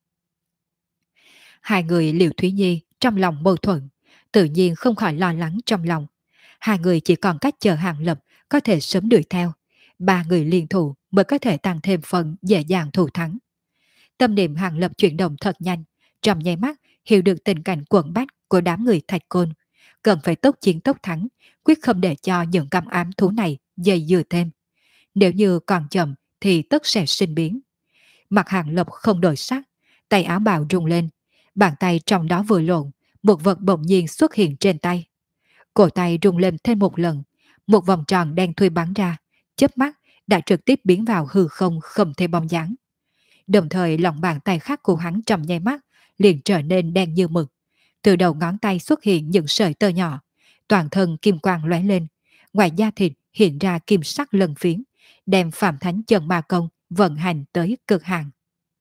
Hai người Liễu Thúy Nhi trong lòng mâu thuẫn, tự nhiên không khỏi lo lắng trong lòng. Hai người chỉ còn cách chờ Hàng Lập có thể sớm đuổi theo, ba người liên thủ mới có thể tăng thêm phần dễ dàng thủ thắng. Tâm niệm Hàng Lập chuyển động thật nhanh, trong nháy mắt hiểu được tình cảnh quẩn bách của đám người Thạch Côn, cần phải tốc chiến tốc thắng, quyết không để cho những cam ám thú này dày dừa thêm. Nếu như còn chậm thì tất sẽ sinh biến. Mặt Hàng Lập không đổi sắc, tay áo bào rung lên, bàn tay trong đó vừa lộn, một vật bỗng nhiên xuất hiện trên tay. Cổ tay rung lên thêm một lần, một vòng tròn đen thui bắn ra, chớp mắt đã trực tiếp biến vào hư không không thể bóng dáng. Đồng thời lòng bàn tay khác của hắn trong nháy mắt liền trở nên đen như mực. Từ đầu ngón tay xuất hiện những sợi tơ nhỏ, toàn thân kim quang lóe lên, ngoài da thịt hiện ra kim sắc lân phiến, đem Phạm Thánh Chân Ma Công vận hành tới cực hạn.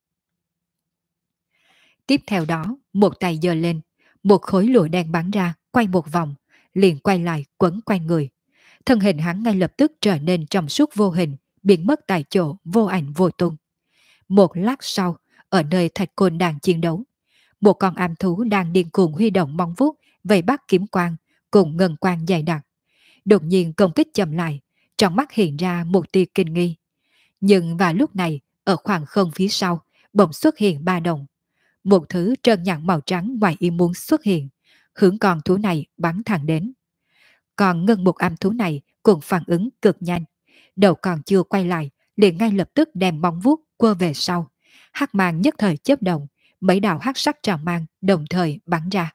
Tiếp theo đó, một tay giơ lên, một khối lụa đen bắn ra, quay một vòng, liền quay lại quấn quanh người. Thân hình hắn ngay lập tức trở nên trong suốt vô hình, biến mất tại chỗ vô ảnh vô tung. Một lát sau, ở nơi Thạch Côn đang chiến đấu, một con am thú đang điên cuồng huy động móng vuốt vây bắt kiếm quang cùng ngân quang dày đặc. Đột nhiên công kích chậm lại, trong mắt hiện ra một tia kinh nghi. Nhưng vào lúc này, ở khoảng không phía sau, bỗng xuất hiện ba đồng. Một thứ trơn nhẵn màu trắng ngoài ý muốn xuất hiện, hướng con thú này bắn thẳng đến. Còn ngân một am thú này cũng phản ứng cực nhanh. Đầu còn chưa quay lại, liền ngay lập tức đem móng vuốt quơ về sau. Hắc mang nhất thời chớp động, mấy đạo hắc sắc trào mang đồng thời bắn ra.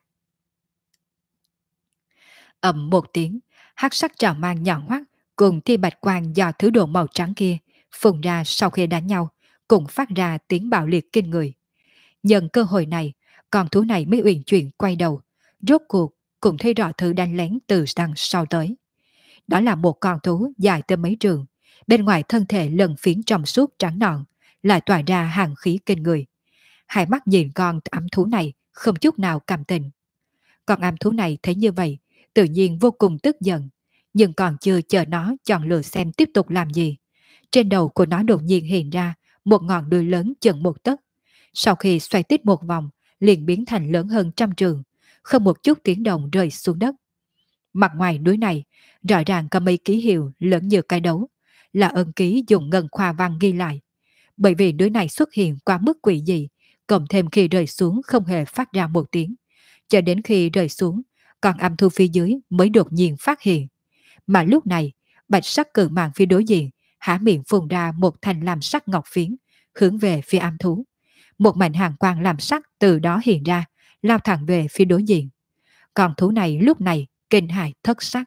Ầm một tiếng, hắc sắc trào mang nhọn hoắt cùng tia bạch quang do thứ đồ màu trắng kia phun ra sau khi đánh nhau, cũng phát ra tiếng bạo liệt kinh người. Nhân cơ hội này, con thú này mới uyển chuyển quay đầu, rốt cuộc cũng thấy rõ thứ đánh lén từ đằng sau tới. Đó là một con thú dài tới mấy trường, bên ngoài thân thể lần phiến trong suốt trắng nõn, lại tỏa ra hàng khí kinh người. Hai mắt nhìn con ám thú này không chút nào cảm tình. Con ám thú này thấy như vậy, tự nhiên vô cùng tức giận, nhưng còn chưa chờ nó chọn lựa xem tiếp tục làm gì. Trên đầu của nó đột nhiên hiện ra một ngọn đuôi lớn chừng một tấc. Sau khi xoay tít một vòng, liền biến thành lớn hơn trăm trường, không một chút tiếng động rơi xuống đất. Mặt ngoài đuôi này, rõ ràng có mấy ký hiệu lớn như cái đấu, là ân ký dùng ngân khoa văn ghi lại. Bởi vì đuôi này xuất hiện quá mức quỷ dị, cộng thêm khi rơi xuống không hề phát ra một tiếng. Cho đến khi rơi xuống, còn âm thu phía dưới mới đột nhiên phát hiện. Mà lúc này, bạch sắc cự mạng phía đối diện, há miệng phun ra một thành làm sắc ngọc phiến, hướng về phía âm thú. Một mảnh hàng quang làm sắc từ đó hiện ra, lao thẳng về phía đối diện. Con thú này lúc này kinh hãi thất sắc.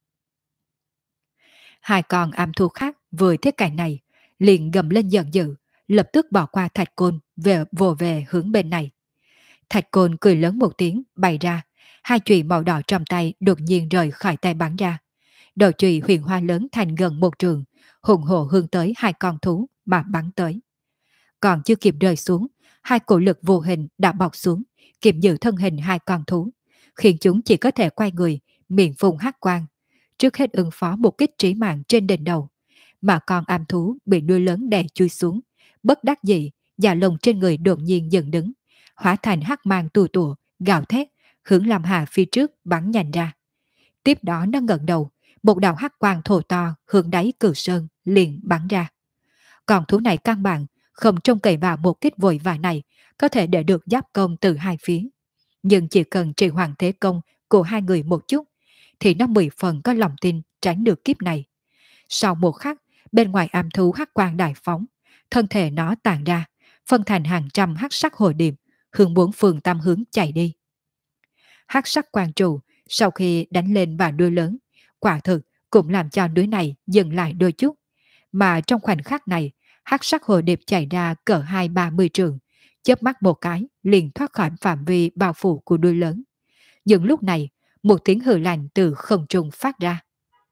Hai con am thú khác vừa thấy cảnh này, liền gầm lên giận dữ, lập tức bỏ qua Thạch Côn vồ về hướng bên này. Thạch Côn cười lớn một tiếng, bay ra, hai chùy màu đỏ trong tay đột nhiên rời khỏi tay bắn ra. Đầu chùy huyền hoa lớn thành gần một trường, hùng hổ hướng tới hai con thú mà bắn tới. Còn chưa kịp rơi xuống, hai cổ lực vô hình đã bọc xuống, kịp giữ thân hình hai con thú, khiến chúng chỉ có thể quay người, miệng phun hắc quang. Trước hết ứng phó một kích trí mạng trên đỉnh đầu, mà con am thú bị đuôi lớn đè chui xuống, bất đắc dĩ, da lông trên người đột nhiên dựng đứng, hóa thành hắc mang tù tủa, gào thét, hướng Lam Hà phía trước bắn nhanh ra. Tiếp đó nó ngẩng đầu, một đạo hắc quang thô to hướng đáy Cửu Sơn liền bắn ra. Còn thú này căn bản không trông cậy vào một kích vội vã này có thể để được giáp công từ hai phía. Nhưng chỉ cần trì hoãn thế công của hai người một chút, thì nó 10 phần có lòng tin tránh được kiếp này. Sau một khắc, bên ngoài am thú hắc quang đại phóng, thân thể nó tàn ra, phân thành hàng trăm hắc sắc hồ điệp, hướng bốn phương tam hướng chạy đi. Hắc sắc quang trụ sau khi đánh lên vào đuôi lớn, quả thực cũng làm cho đuôi này dừng lại đôi chút. Mà trong khoảnh khắc này, hắc sắc hồ điệp chạy ra cỡ 2-30 trường, chớp mắt một cái liền thoát khỏi phạm vi bao phủ của đuôi lớn. Nhưng lúc này, một tiếng hừ lạnh từ không trung phát ra.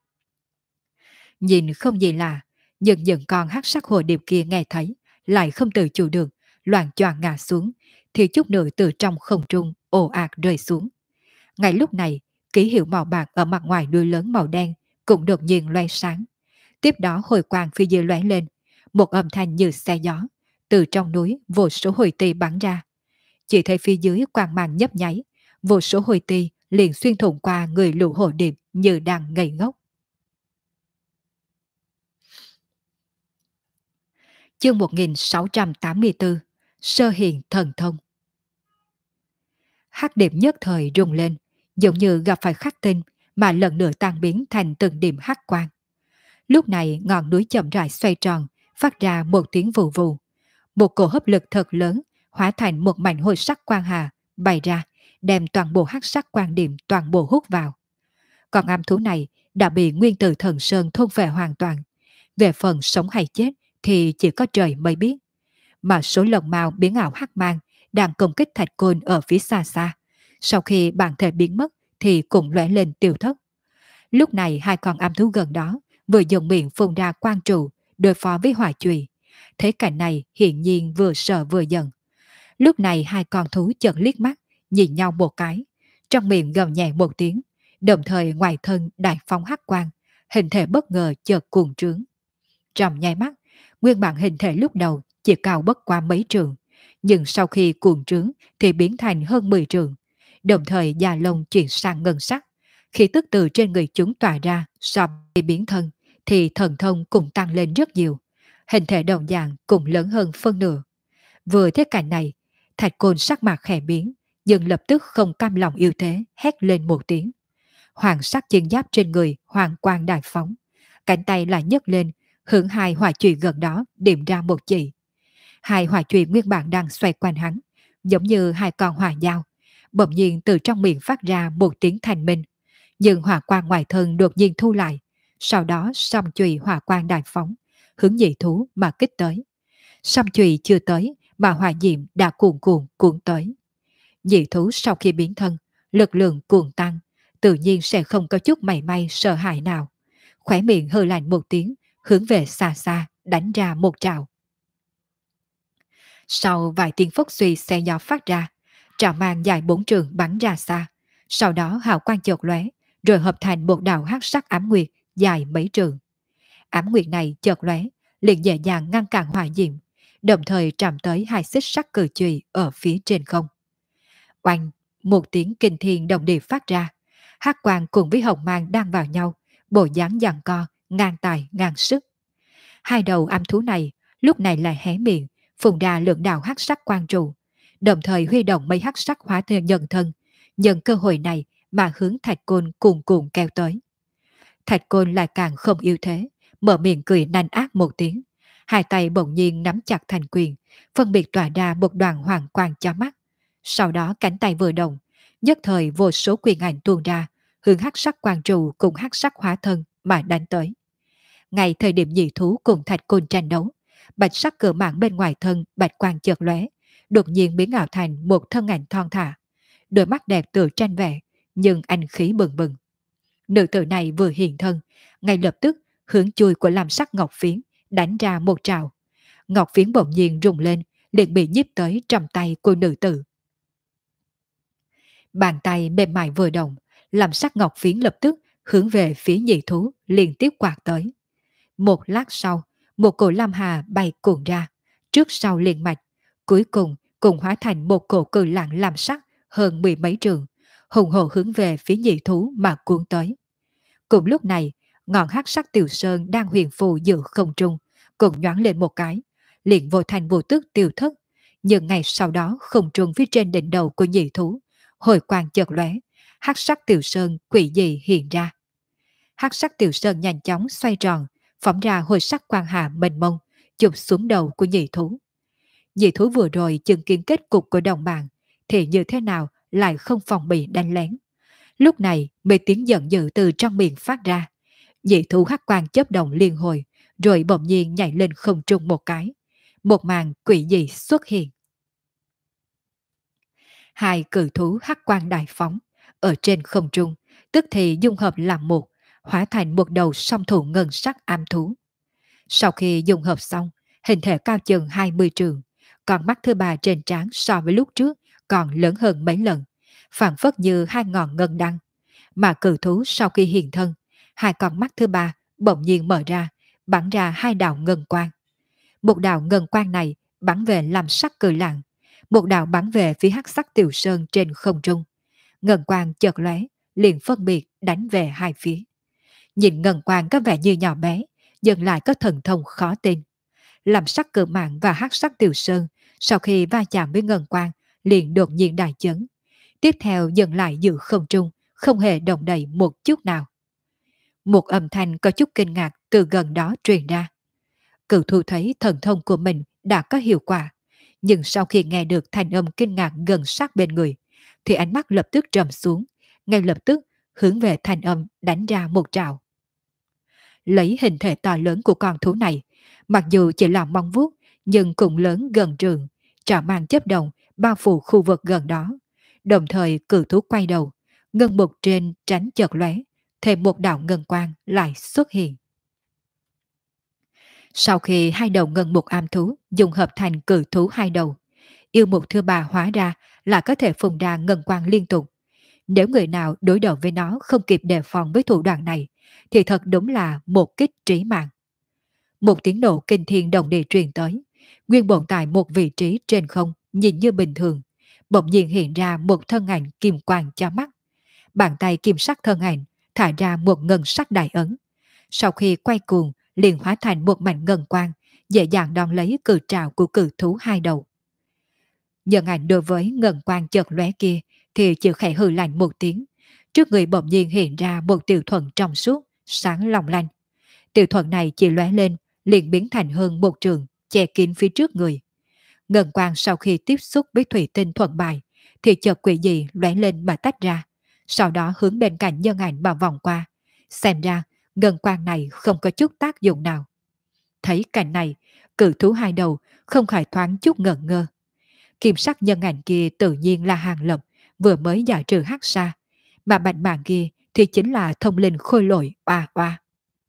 Nhìn không gì lạ, nhưng những con hắc sắc hồ điệp kia nghe thấy, lại không tự chủ được, loạn choạng ngã xuống, thì chút nữa từ trong không trung ồ ạt rơi xuống. Ngay lúc này, ký hiệu màu bạc ở mặt ngoài đuôi lớn màu đen cũng đột nhiên loe sáng. Tiếp đó hồi quang phía dưới lóe lên, một âm thanh như xe gió, từ trong núi vô số hồi ti bắn ra. Chỉ thấy phía dưới quang mang nhấp nháy, vô số hồi ti liền xuyên thủng qua người lũ hồ điệp như đang ngây ngốc. Chương 1684, Sơ Hiền Thần Thông. Hắc điệp nhất thời rung lên, giống như gặp phải khắc tinh mà lần nữa tan biến thành từng điểm hắc quang. Lúc này ngọn núi chậm rãi xoay tròn, phát ra một tiếng vù vù. Một cổ hấp lực thật lớn hóa thành một mảnh hồi sắc quang hà bày ra, đem toàn bộ hắc sắc quan điểm toàn bộ hút vào. Còn âm thú này đã bị nguyên tử thần sơn thôn về hoàn toàn. Về phần sống hay chết thì chỉ có trời mới biết. Mà số lồng mao biến ảo hắc mang đang công kích thạch côn ở phía xa xa. Sau khi bản thể biến mất thì cũng lóe lên tiêu thất. Lúc này hai con âm thú gần đó vừa dùng miệng phun ra quang trụ đối phó với hỏa chùy. Thế cảnh này hiển nhiên vừa sợ vừa giận. Lúc này hai con thú chợt liếc mắt, nhìn nhau một cái, trong miệng gầm nhẹ một tiếng, đồng thời ngoài thân đại phóng hắc quang, hình thể bất ngờ chợt cuồng trướng. Trong nháy mắt, nguyên bản hình thể lúc đầu chỉ cao bất qua mấy trường, nhưng sau khi cuồng trướng thì biến thành hơn 10 trường, đồng thời da lông chuyển sang ngân sắc. Khi tức từ trên người chúng tỏa ra so với biến thân, thì thần thông cũng tăng lên rất nhiều. Hình thể đồng dạng cũng lớn hơn phân nửa. Vừa thế cảnh này, Thạch Côn sắc mặt khẽ biến, nhưng lập tức không cam lòng yêu thế, hét lên một tiếng. Hoàng sắc chiến giáp trên người hoàng quang đại phóng, cánh tay lại nhấc lên, hướng hai hỏa chùy gần đó điểm ra một chỉ. Hai hỏa chùy nguyên bản đang xoay quanh hắn, giống như hai con hỏa dao, bỗng nhiên từ trong miệng phát ra một tiếng thanh minh, nhưng hỏa quang ngoài thân đột nhiên thu lại, sau đó song chùy hỏa quang đại phóng, hướng nhị thú mà kích tới. Song chùy chưa tới mà hỏa diệm đã cuồn cuộn cuộn tới. Nhị thú sau khi biến thân, lực lượng cuồng tăng, tự nhiên sẽ không có chút mảy may sợ hãi nào. Khóe miệng hừ lạnh một tiếng, hướng về xa xa đánh ra một trào. Sau vài tiếng phốc suy xe gió phát ra, trào mang dài 4 trường bắn ra xa. Sau đó hào quang chợt lóe, rồi hợp thành một đạo hắc sắc ám nguyệt dài mấy trường. Ám nguyệt này chợt lóe, liền dễ dàng ngăn cản hỏa diệm, đồng thời chạm tới hai xích sắc cử chùy ở phía trên không. Oanh, một tiếng kinh thiên động địa phát ra, hắc quang cùng với hồng mang đang vào nhau, bộ dáng giằng co, ngang tài ngang sức. Hai đầu âm thú này lúc này lại hé miệng, phun ra lượng đạo hắc sắc quang trụ, đồng thời huy động mấy hắc sắc hóa thân nhân thân, nhân cơ hội này mà hướng Thạch Côn cuồn cuộn kéo tới. Thạch Côn lại càng không yêu thế, mở miệng cười nanh ác một tiếng, hai tay bỗng nhiên nắm chặt thành quyền, phân biệt tỏa ra một đoàn hoàng quang chói mắt. Sau đó cánh tay vừa động, nhất thời vô số quyền ảnh tuôn ra, hướng hắc sắc quang trụ cùng hắc sắc hóa thân mà đánh tới. Ngay thời điểm nhị thú cùng Thạch Côn tranh đấu, bạch sắc cửa mảng bên ngoài thân bạch quang chợt lóe, đột nhiên biến ảo thành một thân ảnh thon thả, đôi mắt đẹp tựa tranh vẽ, nhưng anh khí bừng bừng. Nữ tử này vừa hiện thân, ngay lập tức hướng chui của làm sắc ngọc phiến đánh ra một trào. Ngọc phiến bỗng nhiên rung lên, liền bị nhíp tới trong tay của nữ tử. Bàn tay mềm mại vừa động, làm sắc ngọc phiến lập tức hướng về phía nhị thú liên tiếp quạt tới. Một lát sau, một cổ lam hà bay cuộn ra, trước sau liền mạch, cuối cùng hóa thành một cổ cự lạng làm sắc hơn 10 mấy trường, hùng hồ hướng về phía nhị thú mà cuốn tới. Cùng lúc này, ngọn hắc sắc tiểu sơn đang huyền phù giữa không trung, cũng nhoáng lên một cái, liền vô thành vô tức tiêu thất. Nhưng ngày sau đó không trung phía trên đỉnh đầu của nhị thú, hồi quang chợt lóe, hắc sắc tiểu sơn quỷ dị hiện ra. Hắc sắc tiểu sơn nhanh chóng xoay tròn, phóng ra hồi sắc quang hà mênh mông, chụp xuống đầu của nhị thú. Nhị thú vừa rồi chứng kiến kết cục của đồng bạn, thì như thế nào lại không phòng bị đánh lén. Lúc này mấy tiếng giận dữ từ trong miệng phát ra. Nhị thú hắc quang chớp động liên hồi, rồi bỗng nhiên nhảy lên không trung một cái. Một màn quỷ dị xuất hiện. Hai cự thú hắc quang đại phóng, ở trên không trung, tức thì dung hợp làm một, hóa thành một đầu song thủ ngân sắc am thú. Sau khi dung hợp xong, hình thể cao chừng 20 trường, còn mắt thứ ba trên trán so với lúc trước còn lớn hơn mấy lần, phản phất như hai ngọn ngân đăng. Mà cự thú sau khi hiện thân, hai con mắt thứ ba bỗng nhiên mở ra, bắn ra hai đạo ngân quang. Một đạo ngân quang này bắn về làm sắc cự lạng, một đạo bắn về phía hắc sắc tiểu sơn trên không trung. Ngân quang chợt lóe, liền phân biệt đánh về hai phía. Nhìn ngân quang có vẻ như nhỏ bé, nhưng lại có thần thông khó tin. Làm sắc cự mạng và hắc sắc tiểu sơn sau khi va chạm với ngân quang liền đột nhiên đại chấn. Tiếp theo dừng lại giữa không trung, không hề động đậy một chút nào. Một âm thanh có chút kinh ngạc từ gần đó truyền ra. Cửu thu thấy thần thông của mình đã có hiệu quả, nhưng sau khi nghe được thanh âm kinh ngạc gần sát bên người, thì ánh mắt lập tức trầm xuống, ngay lập tức hướng về thanh âm đánh ra một trảo. Lấy hình thể to lớn của con thú này, mặc dù chỉ là móng vuốt, nhưng cũng lớn gần trường, trảo mang chớp động bao phủ khu vực gần đó. Đồng thời cử thú quay đầu, ngân mục trên tránh chợt lóe, thêm một đạo ngân quang lại xuất hiện. Sau khi hai đầu ngân mục am thú dùng hợp thành cử thú hai đầu, yêu mục thứ ba hóa ra là có thể phun ra ngân quang liên tục. Nếu người nào đối đầu với nó không kịp đề phòng với thủ đoạn này, thì thật đúng là một kích trí mạng. Một tiếng nổ kinh thiên động địa truyền tới, nguyên bổn tại một vị trí trên không nhìn như bình thường, bỗng nhiên hiện ra một thân ảnh kim quang cho mắt. Bàn tay kim sắc thân ảnh thả ra một ngân sắc đại ấn. Sau khi quay cuồng, liền hóa thành một mảnh ngân quang, dễ dàng đón lấy cự trảo của cự thú hai đầu. Nhân ảnh đối với ngân quang chợt lóe kia thì chỉ khẽ hừ lạnh một tiếng. Trước người bỗng nhiên hiện ra một tiểu thuận trong suốt, sáng long lanh. Tiểu thuận này chỉ lóe lên, liền biến thành hơn một trường, che kín phía trước người. Ngân quang sau khi tiếp xúc với thủy tinh thuận bài, thì chợt quỷ dị lóe lên mà tách ra, sau đó hướng bên cạnh nhân ảnh mà vòng qua. Xem ra, ngân quang này không có chút tác dụng nào. Thấy cảnh này, cự thú hai đầu không khỏi thoáng chút ngẩn ngơ. Kim sắc nhân ảnh kia tự nhiên là Hàng Lập, vừa mới giải trừ hắc sa, mà bạch màng kia thì chính là thông linh khôi lỗi oa oa.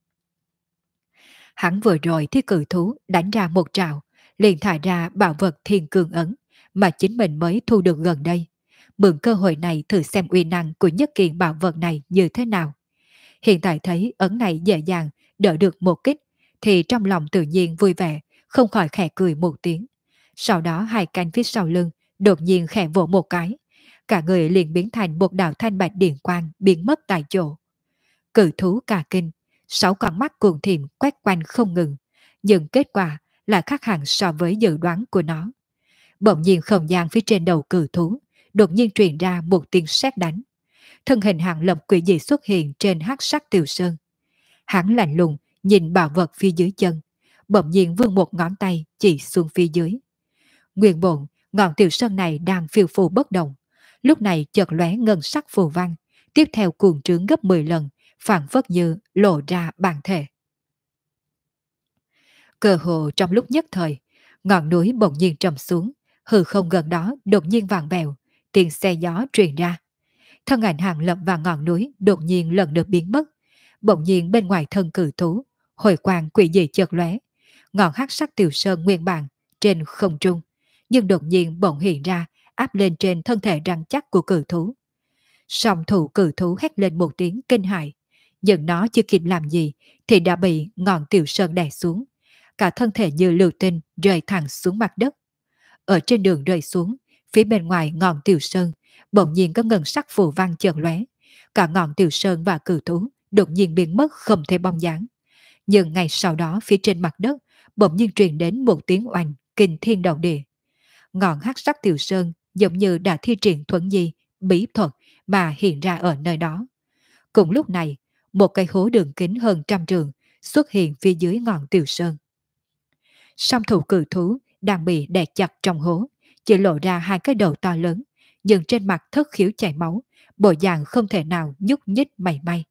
Hắn vừa rồi thi cử thú đánh ra một trào, liền thả ra bảo vật thiên cương ấn mà chính mình mới thu được gần đây. Mượn cơ hội này thử xem uy năng của nhất kiện bảo vật này như thế nào. Hiện tại thấy ấn này dễ dàng đỡ được một kích, thì trong lòng tự nhiên vui vẻ, không khỏi khẽ cười một tiếng. Sau đó hai cánh phía sau lưng đột nhiên khẽ vỗ một cái, cả người liền biến thành một đạo thanh bạch điện quang biến mất tại chỗ. Cự thú cả kinh, sáu con mắt cuồng thiểm quét quanh không ngừng, nhưng kết quả là khác hẳn so với dự đoán của nó. Bỗng nhiên không gian phía trên đầu cự thú đột nhiên truyền ra một tiếng sét đánh. Thân hình Hàng Lập quỷ dị xuất hiện trên hắc sắc tiểu sơn. Hắn lạnh lùng nhìn bảo vật phía dưới chân, bỗng nhiên vươn một ngón tay chỉ xuống phía dưới. Nguyên bổn, ngọn tiểu sơn này đang phiêu phù bất động, lúc này chợt lóe ngân sắc phù văn, tiếp theo cuồng trướng gấp 10 lần, phảng phất như lộ ra bản thể. Cơ hồ trong lúc nhất thời, ngọn núi bỗng nhiên trầm xuống, hư không gần đó đột nhiên vàng vẹo, tiếng xe gió truyền ra. Thân ảnh Hàng Lập và ngọn núi đột nhiên lần lượt biến mất, bỗng nhiên bên ngoài thân cử thú, hồi quang quỷ dị chợt lóe, ngọn hắc sắc tiểu sơn nguyên bản trên không trung, nhưng đột nhiên bỗng hiện ra, áp lên trên thân thể rắn chắc của cử thú. Song thủ cử thú hét lên một tiếng kinh hãi, nhưng nó chưa kịp làm gì thì đã bị ngọn tiểu sơn đè xuống, cả thân thể như lưu tinh rơi thẳng xuống mặt đất. Ở trên đường rơi xuống, phía bên ngoài ngọn tiểu sơn bỗng nhiên có ngân sắc phù văn chợt lóe, cả ngọn tiểu sơn và cử thú đột nhiên biến mất không thể bóng dáng. Nhưng ngay sau đó phía trên mặt đất bỗng nhiên truyền đến một tiếng oanh kinh thiên động địa. Ngọn hắc sắc tiểu sơn giống như đã thi triển thuẫn di bí thuật mà hiện ra ở nơi đó. Cùng lúc này, một cây hố đường kính hơn trăm trường xuất hiện phía dưới ngọn tiểu sơn. Song thủ cử thú đang bị đè chặt trong hố, chỉ lộ ra hai cái đầu to lớn, nhưng trên mặt thất khiếu chảy máu, bộ dạng không thể nào nhúc nhích mảy may.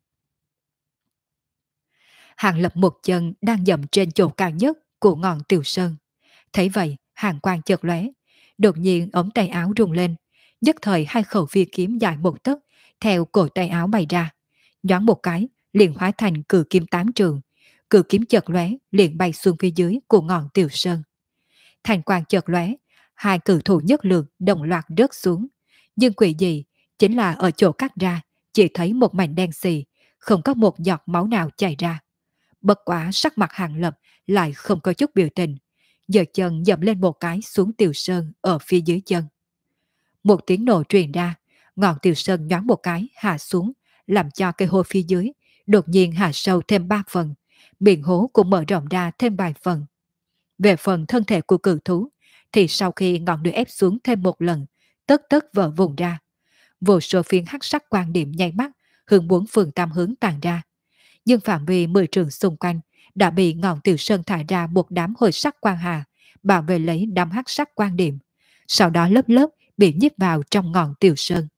Hàng Lập một chân đang dậm trên chỗ cao nhất của ngọn tiểu sơn. Thấy vậy, hàng quang chợt lóe, đột nhiên ống tay áo rung lên, nhất thời hai khẩu phi kiếm dài một tấc theo cổ tay áo bay ra, nhoáng một cái liền hóa thành cự kiếm tám trường, cự kiếm chợt lóe liền bay xuống phía dưới của ngọn tiểu sơn. Thành quang chợt lóe, hai cử thủ nhất lượt đồng loạt rớt xuống, nhưng quỷ gì chính là ở chỗ cắt ra chỉ thấy một mảnh đen xì, không có một giọt máu nào chảy ra. Bất quá sắc mặt Hàng Lập lại không có chút biểu tình, giơ chân dậm lên một cái xuống tiểu sơn ở phía dưới chân. Một tiếng nổ truyền ra, ngọn tiểu sơn nhoáng một cái hạ xuống, làm cho cây hố phía dưới đột nhiên hạ sâu thêm 3 phần, miệng hố cũng mở rộng ra thêm vài phần. Về phần thân thể của cự thú, thì sau khi ngọn lửa ép xuống thêm một lần, tất tất vỡ vụn ra. Vô số phiến hắc sắc quan điểm nháy mắt, hướng bốn phương tam hướng tàn ra. nhưng phạm vi 10 trường xung quanh đã bị ngọn tiểu sơn thải ra một đám hồi sắc quang hà, bảo vệ lấy đám hắc sắc quan điểm, sau đó lớp lớp bị nhíp vào trong ngọn tiểu sơn.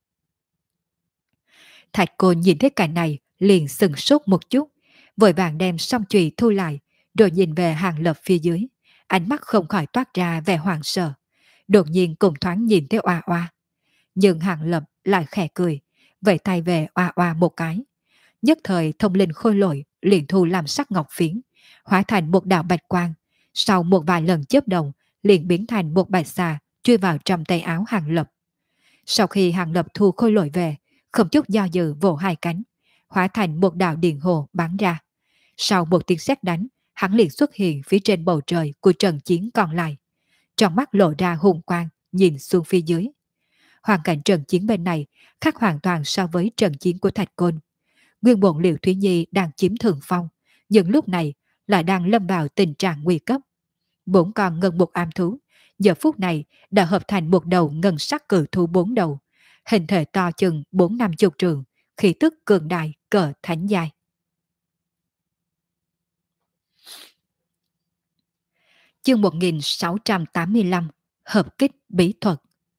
Thạch Côn nhìn thấy cảnh này liền sừng sốt một chút, vội vàng đem song chùy thu lại, rồi nhìn về Hàng Lập phía dưới, ánh mắt không khỏi toát ra vẻ hoảng sợ, đột nhiên cùng thoáng nhìn thấy Oa Oa. Nhưng Hàng Lập lại khẽ cười, vẫy tay về Oa Oa một cái. Nhất thời thông linh khôi lỗi liền thu làm sắc ngọc phiến, hóa thành một đạo bạch quang, sau một vài lần chớp động liền biến thành một bạch xà chui vào trong tay áo Hàng Lập. Sau khi Hàng Lập thu khôi lỗi về, không chút do dự vỗ hai cánh, hóa thành một đạo điện hồ bắn ra. Sau một tiếng sét đánh, hắn liền xuất hiện phía trên bầu trời của trận chiến còn lại. Trong mắt lộ ra hùng quang, nhìn xuống phía dưới. Hoàn cảnh trận chiến bên này khác hoàn toàn so với trận chiến của Thạch Côn. Nguyên bổn Liễu Thúy Nhi đang chiếm thượng phong, nhưng lúc này lại đang lâm vào tình trạng nguy cấp. 4 con ngân bục am thú, giờ phút này đã hợp thành một đầu ngân sắc cự thú 4 đầu, hình thể to chừng 4-50 trường, khí tức cường đại cỡ thánh giai. Chương 1685, hợp kích bí thuật.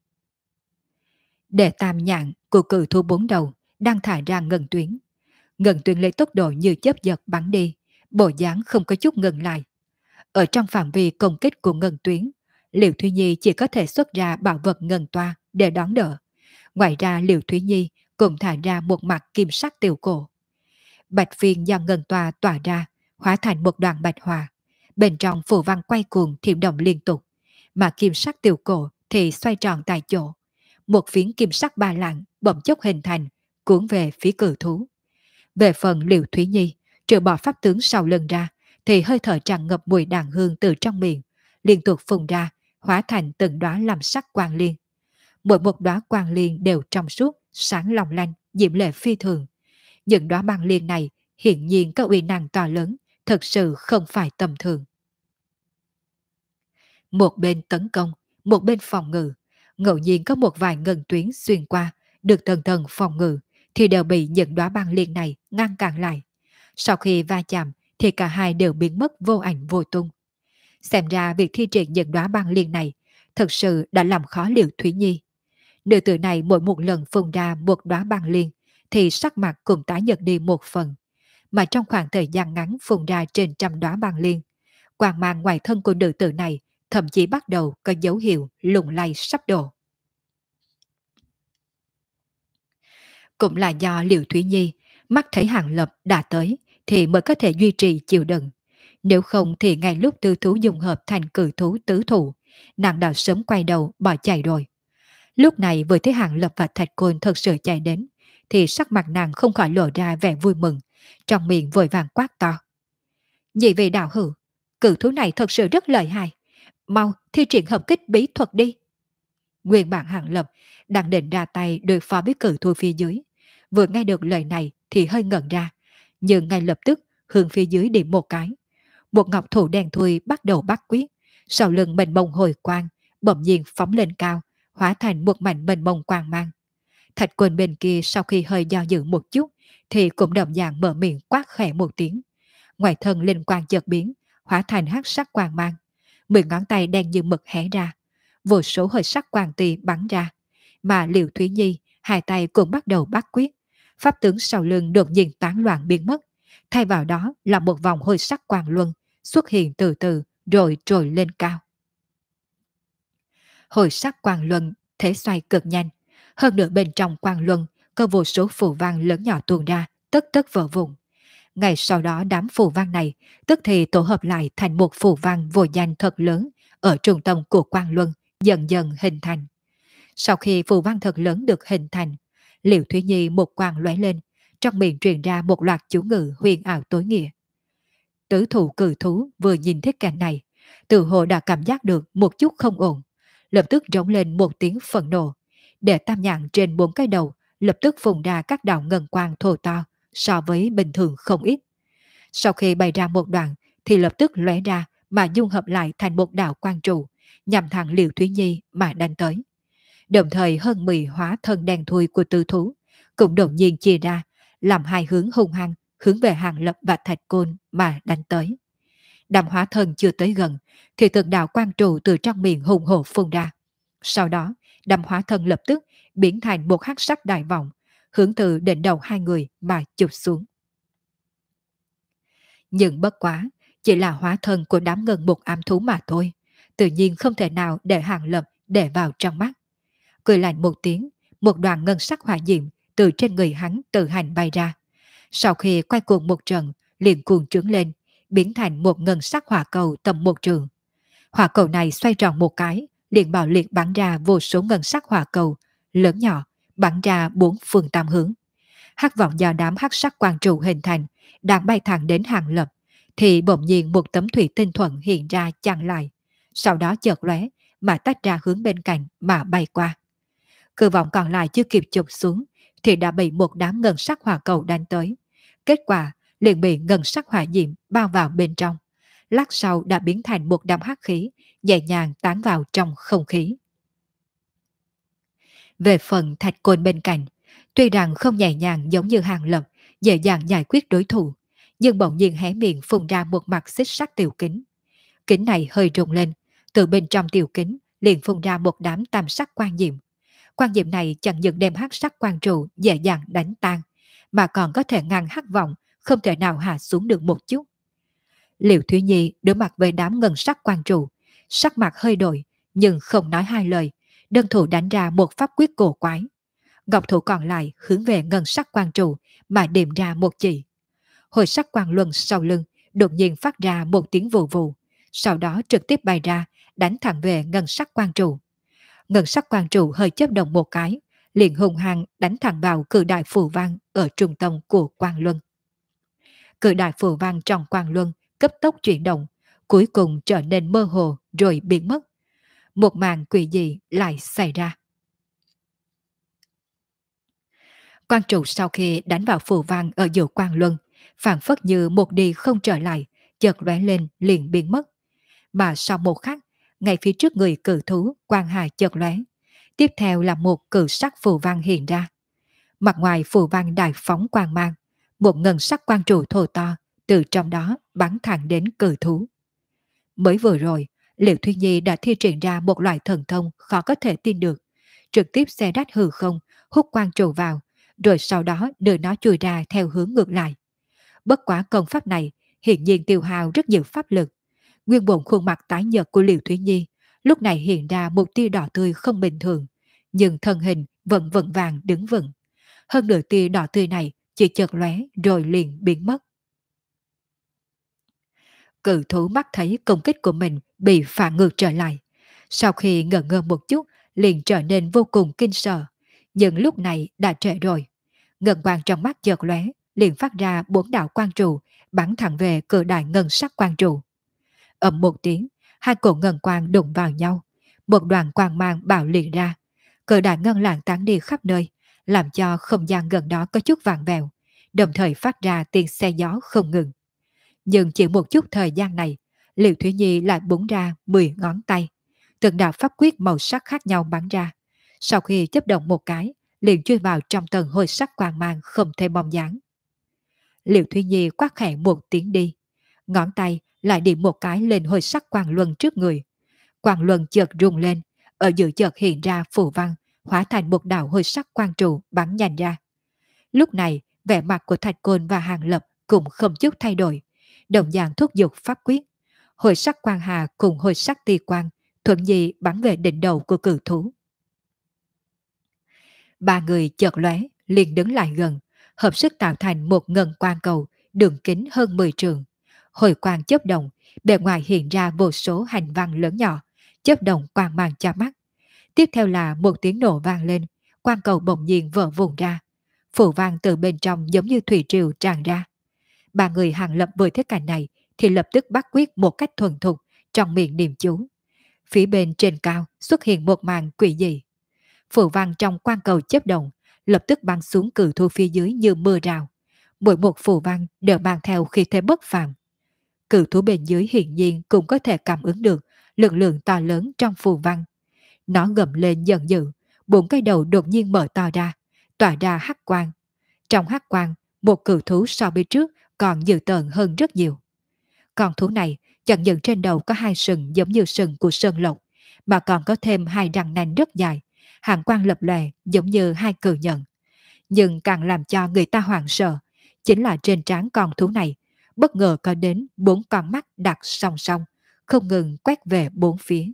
Đệ tam nhạn của cự thú 4 đầu đang thải ra ngân tuyến. Ngân tuyến lấy tốc độ như chớp giật bắn đi, bộ dáng không có chút ngừng lại. Ở trong phạm vi công kích của ngân tuyến, Liễu Thúy Nhi chỉ có thể xuất ra bảo vật ngân toa để đón đỡ. Ngoài ra Liễu Thúy Nhi cũng thả ra một mặt kim sắc tiểu cổ. Bạch phiên do ngân toa tỏa ra, hóa thành một đoàn bạch hòa. Bên trong phù văn quay cuồng thiểm động liên tục, mà kim sắc tiểu cổ thì xoay tròn tại chỗ. Một phiến kim sắc ba lạng bỗng chốc hình thành, cuốn về phía cự thú. Về phần Liễu Thúy Nhi, trừ bỏ pháp tướng sau lưng ra, thì hơi thở tràn ngập mùi đàn hương từ trong miệng, liên tục phun ra, hóa thành từng đóa làm sắc quang liên. Mỗi một đóa quang liên đều trong suốt, sáng long lanh, diễm lệ phi thường. Những đóa băng liên này hiển nhiên có uy năng to lớn, thật sự không phải tầm thường. Một bên tấn công, một bên phòng ngự, ngẫu nhiên có một vài ngân tuyến xuyên qua, được thần thần phòng ngự, thì đều bị những đóa băng liên này ngăn cản lại. Sau khi va chạm, thì cả hai đều biến mất vô ảnh vô tung. Xem ra việc thi triển những đóa băng liên này thật sự đã làm khó Liễu Thúy Nhi. Nữ tử này mỗi một lần phun ra một đóa băng liên thì sắc mặt cũng tái nhợt đi một phần, mà trong khoảng thời gian ngắn phun ra trên trăm đóa băng liên, quang mang ngoài thân của nữ tử này thậm chí bắt đầu có dấu hiệu lung lay sắp đổ. Cũng là do Liễu Thúy Nhi mắt thấy Hàng Lập đã tới thì mới có thể duy trì chịu đựng. Nếu không thì ngay lúc tư thú dung hợp thành cử thú tứ thủ, nàng đã sớm quay đầu bỏ chạy rồi. Lúc này vừa thấy Hàng Lập và Thạch Côn thật sự chạy đến, thì sắc mặt nàng không khỏi lộ ra vẻ vui mừng, trong miệng vội vàng quát to. Nhị vị đạo hữu, cử thú này thật sự rất lợi hại, mau thi triển hợp kích bí thuật đi. Nguyên bản Hàng Lập đang định ra tay đối phó với cử thú phía dưới, vừa nghe được lời này thì hơi ngẩn ra, nhưng ngay lập tức hướng phía dưới điểm một cái. Một ngọc thủ đen thui bắt đầu bắt quyết, sau lưng mênh mông hồi quang, bỗng nhiên phóng lên cao, hóa thành một mảnh mênh mông quang mang. Thạch Quân bên kia sau khi hơi do dự một chút, thì cũng đồng dạng mở miệng quát khẽ một tiếng. Ngoài thân linh quang chợt biến, hóa thành hắc sắc quang mang. 10 ngón tay đen như mực hé ra, vô số hơi sắc quang tì bắn ra, mà Liễu Thúy Nhi hai tay cũng bắt đầu bắt quyết. Pháp tướng sau lưng đột nhiên tán loạn biến mất, thay vào đó là một vòng hơi sắc quang luân xuất hiện từ từ rồi trồi lên cao. Hồi sắc quang luân thế xoay cực nhanh, hơn nữa bên trong quang luân có vô số phù văn lớn nhỏ tuôn ra, tất tất vỡ vụn. Ngày sau đó đám phù văn này tức thì tổ hợp lại thành một phù văn vô danh thật lớn ở trung tâm của quang luân, dần dần hình thành. Sau khi phù văn thật lớn được hình thành, Liễu Thúy Nhi một quang lóe lên, trong miệng truyền ra một loạt chú ngữ huyền ảo tối nghĩa. Tứ thủ cử thú vừa nhìn thấy cảnh này, tự hồ đã cảm giác được một chút không ổn, lập tức rống lên một tiếng phẫn nộ, để tam nhạn trên 4 cái đầu lập tức phun ra các đạo ngân quang thô to so với bình thường không ít. Sau khi bày ra một đoạn thì lập tức lóe ra mà dung hợp lại thành một đạo quang trụ, nhằm thẳng Liễu Thúy Nhi mà đánh tới. Đồng thời hơn 10 hóa thân đen thui của tư thú cũng đột nhiên chia ra, làm hai hướng hung hăng hướng về Hàng Lập và Thạch Côn mà đánh tới. Đàm hóa thân chưa tới gần, thì từng đạo quang trụ từ trong miệng hùng hổ phun ra. Sau đó, đàm hóa thân lập tức biến thành một hắc sắc đại vọng, hướng từ đỉnh đầu hai người mà chụp xuống. Nhưng bất quá, chỉ là hóa thân của đám ngân một ám thú mà thôi, tự nhiên không thể nào để Hàng Lập để vào trong mắt. Cười lạnh một tiếng, một đoàn ngân sắc hỏa diệm từ trên người hắn tự hành bay ra. Sau khi quay cuồng một trận, liền cuồng trướng lên, biến thành một ngân sắc hỏa cầu tầm một trường. Hỏa cầu này xoay tròn một cái, liền bạo liệt bắn ra vô số ngân sắc hỏa cầu, lớn nhỏ, bắn ra bốn phương tám hướng. Hắc vọng do đám hắc sắc quang trụ hình thành, đang bay thẳng đến Hàng Lập, thì bỗng nhiên một tấm thủy tinh thuận hiện ra chặn lại. Sau đó chợt lóe, mà tách ra hướng bên cạnh mà bay qua. Cự vọng còn lại chưa kịp chụp xuống, thì đã bị một đám ngân sắc hỏa cầu đánh tới. Kết quả, liền bị ngân sắc hỏa diệm bao vào bên trong. Lát sau đã biến thành một đám hắc khí, nhẹ nhàng tán vào trong không khí. Về phần Thạch Côn bên cạnh, tuy rằng không nhẹ nhàng giống như Hàng Lập, dễ dàng giải quyết đối thủ, nhưng bỗng nhiên hé miệng phun ra một mặt xích sắt tiểu kính. Kính này hơi rung lên, từ bên trong tiểu kính liền phun ra một đám tam sắc quang diệm. Quang diệm này chẳng những đem hắc sắc quang trụ dễ dàng đánh tan, mà còn có thể ngăn hắc vọng, không thể nào hạ xuống được một chút. Liễu Thúy Nhi đối mặt với đám ngân sắc quang trụ, sắc mặt hơi đổi, nhưng không nói hai lời, đơn thủ đánh ra một pháp quyết cổ quái. Ngọc thủ còn lại hướng về ngân sắc quang trụ mà điểm ra một chỉ. Hồi sắc quang luân sau lưng đột nhiên phát ra một tiếng vù vù, sau đó trực tiếp bay ra, đánh thẳng về ngân sắc quang trụ. Ngân sắc quang trụ hơi chớp động một cái, liền hùng hăng đánh thẳng vào cự đại phù văn ở trung tâm của quang luân. Cự đại phù văn trong quang luân cấp tốc chuyển động, cuối cùng trở nên mơ hồ rồi biến mất. Một màn quỷ dị lại xảy ra. Quang trụ sau khi đánh vào phù văn ở giữa quang luân, phản phất như một đi không trở lại, chợt lóe lên liền biến mất. Mà sau một khắc, ngay phía trước người cự thú quang hà chợt lóe, tiếp theo là một cự sắc phù văn hiện ra. Mặt ngoài phù văn đại phóng quang mang, một ngân sắc quang trụ thô to từ trong đó bắn thẳng đến cự thú. Mới vừa rồi, Liễu Thúy Nhi đã thi triển ra một loại thần thông khó có thể tin được, trực tiếp xé rách hư không, hút quang trụ vào, rồi sau đó đưa nó chui ra theo hướng ngược lại. Bất quá công pháp này hiện nhiên tiêu hao rất nhiều pháp lực. Nguyên bổn khuôn mặt tái nhợt của Liễu Thúy Nhi lúc này hiện ra một tia đỏ tươi không bình thường, nhưng thân hình vẫn vững vàng đứng vững. Hơn nửa tia đỏ tươi này chỉ chợt lóe rồi liền biến mất. Cự thú mắt thấy công kích của mình bị phản ngược trở lại. Sau khi ngẩn ngơ một chút, liền trở nên vô cùng kinh sợ. Nhưng lúc này đã trễ rồi. Ngân quang trong mắt chợt lóe, liền phát ra bốn đạo quang trụ, bắn thẳng về cự đại ngân sắc quang trụ. Ầm một tiếng, hai cổ ngân quang đụng vào nhau. Một đoàn quang mang bạo liệt ra. Cự đại ngân lạng tán đi khắp nơi, làm cho không gian gần đó có chút vàng vẹo, đồng thời phát ra tiếng xe gió không ngừng. Nhưng chỉ một chút thời gian này, Liễu Thúy Nhi lại búng ra 10 ngón tay. Từng đạo pháp quyết màu sắc khác nhau bắn ra. Sau khi chấp động một cái, liền chui vào trong tầng hồi sắc quang mang không thể bóng dáng. Liễu Thúy Nhi quát khẽ một tiếng đi. Ngón tay lại điểm một cái lên hồi sắc quang luân trước người. Quang luân chợt rung lên, ở giữa chợt hiện ra phù văn, hóa thành một đạo hồi sắc quang trụ bắn nhanh ra. Lúc này, vẻ mặt của Thạch Côn và Hàng Lập cũng không chút thay đổi, đồng dạng thúc giục pháp quyết. Hồi sắc quang hà cùng hồi sắc ti quang thuận dị bắn về đỉnh đầu của cự thú. Ba người chợt lóe liền đứng lại gần, hợp sức tạo thành một ngân quang cầu đường kính hơn 10 trường. Hồi quang chớp động, bề ngoài hiện ra vô số hành văn lớn nhỏ, chớp động quang mang cho mắt. Tiếp theo là một tiếng nổ vang lên, quang cầu bỗng nhiên vỡ vụn ra. Phù văn từ bên trong giống như thủy triều tràn ra. Ba người Hàng Lập vừa thấy cảnh này thì lập tức bắt quyết một cách thuần thục, trong miệng niệm chú. Phía bên trên cao xuất hiện một màn quỷ dị. Phù văn trong quang cầu chớp động, lập tức bắn xuống cự thú phía dưới như mưa rào. Mỗi một phù văn đều mang theo khí thế bất phàm. Cự thú bên dưới hiển nhiên cũng có thể cảm ứng được lực lượng to lớn trong phù văn. Nó gầm lên giận dữ, bốn cái đầu đột nhiên mở to ra, tỏa ra hắc quang. Trong hắc quang, một cự thú so bên trước còn dữ tợn hơn rất nhiều. Con thú này chẳng những trên đầu có hai sừng giống như sừng của sơn lộc, mà còn có thêm hai răng nanh rất dài, hàm quang lập lòe giống như hai cự nhận. Nhưng càng làm cho người ta hoảng sợ, chính là trên trán con thú này, bất ngờ có đến bốn con mắt đặt song song, không ngừng quét về bốn phía.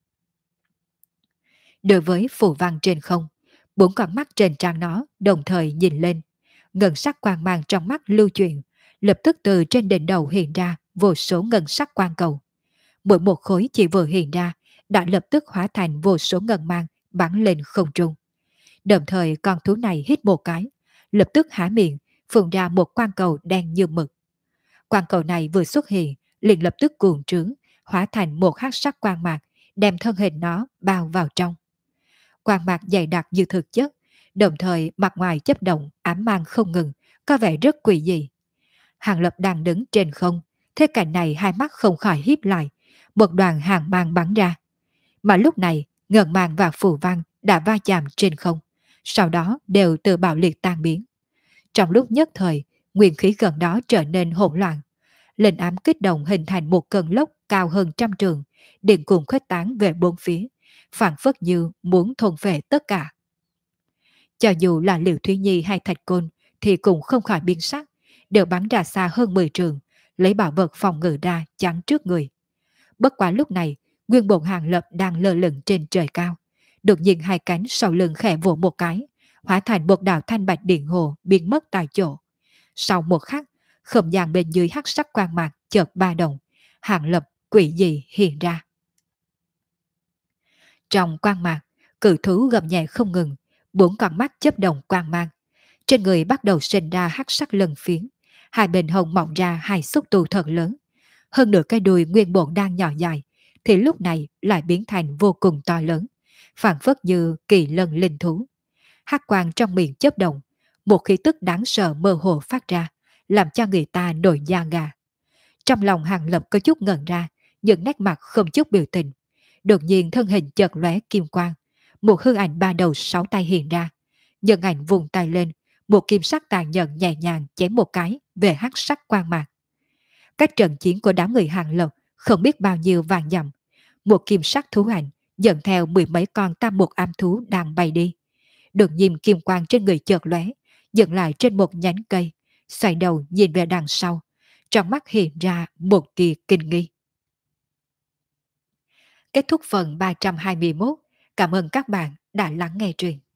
Đối với phù văn trên không, bốn con mắt trên trán nó đồng thời nhìn lên. Ngân sắc quang mang trong mắt lưu chuyển, lập tức từ trên đỉnh đầu hiện ra vô số ngân sắc quang cầu. Mỗi một khối chỉ vừa hiện ra, đã lập tức hóa thành vô số ngân mang bắn lên không trung. Đồng thời con thú này hít một cái, lập tức há miệng, phun ra một quang cầu đen như mực. Quang cầu này vừa xuất hiện, liền lập tức cuồng trướng, hóa thành một hắc sắc quang mạc, đem thân hình nó bao vào trong. Quang mạc dày đặc như thực chất, đồng thời mặt ngoài chấp động ám mang không ngừng, có vẻ rất quỷ dị. Hàng Lập đang đứng trên không, thế cảnh này hai mắt không khỏi híp lại, một đoàn hàng mang bắn ra. Mà lúc này, ngân mang và phù văn đã va chạm trên không, sau đó đều tự bạo liệt tan biến. Trong lúc nhất thời, nguyên khí gần đó trở nên hỗn loạn. Linh ám kích động hình thành một cơn lốc cao hơn trăm trường, điện cuồng khuếch tán về bốn phía, phản phất như muốn thôn phệ tất cả. Cho dù là Liễu Thúy Nhi hay Thạch Côn thì cũng không khỏi biến sắc, đều bắn ra xa hơn 10 trường, lấy bảo vật phòng ngự ra chắn trước người. Bất quá lúc này, nguyên bổn Hàng Lập đang lơ lửng trên trời cao. Đột nhiên hai cánh sau lưng khẽ vỗ một cái, hóa thành một đạo thanh bạch điện hồ biến mất tại chỗ. Sau một khắc, không gian bên dưới hắc sắc quang mạc chợt ba động, Hàng Lập quỷ dị hiện ra. Trong quang mạc, cự thú gầm nhẹ không ngừng, bốn con mắt chớp động quang mang. Trên người bắt đầu sinh ra hắc sắc lân phiến, hai bên hông mọc ra hai xúc tu thật lớn. Hơn nữa cái đuôi nguyên bổn đang nhỏ dài, thì lúc này lại biến thành vô cùng to lớn, phản phất như kỳ lân linh thú. Hắc quang trong miệng chớp động, một khí tức đáng sợ mơ hồ phát ra, làm cho người ta nổi da gà. Trong lòng Hàng Lập có chút ngẩn ra, nhưng nét mặt không chút biểu tình. Đột nhiên thân hình chợt lóe kim quang, một hư ảnh ba đầu sáu tay hiện ra. Nhân ảnh vùng tay lên, một kim sắc tàn nhẫn nhẹ nhàng chém một cái về hắc sắc quang mạc. Cách trận chiến của đám người Hàng Lập không biết bao nhiêu vàng dặm. Một kim sắc thú ảnh dẫn theo mười mấy con tam mục am thú đang bay đi. Đột nhiên kim quang trên người chợt lóe, dừng lại trên một nhánh cây, xoay đầu nhìn về đằng sau, trong mắt hiện ra một tia kinh nghi. Kết thúc phần 321. Cảm ơn các bạn đã lắng nghe truyện.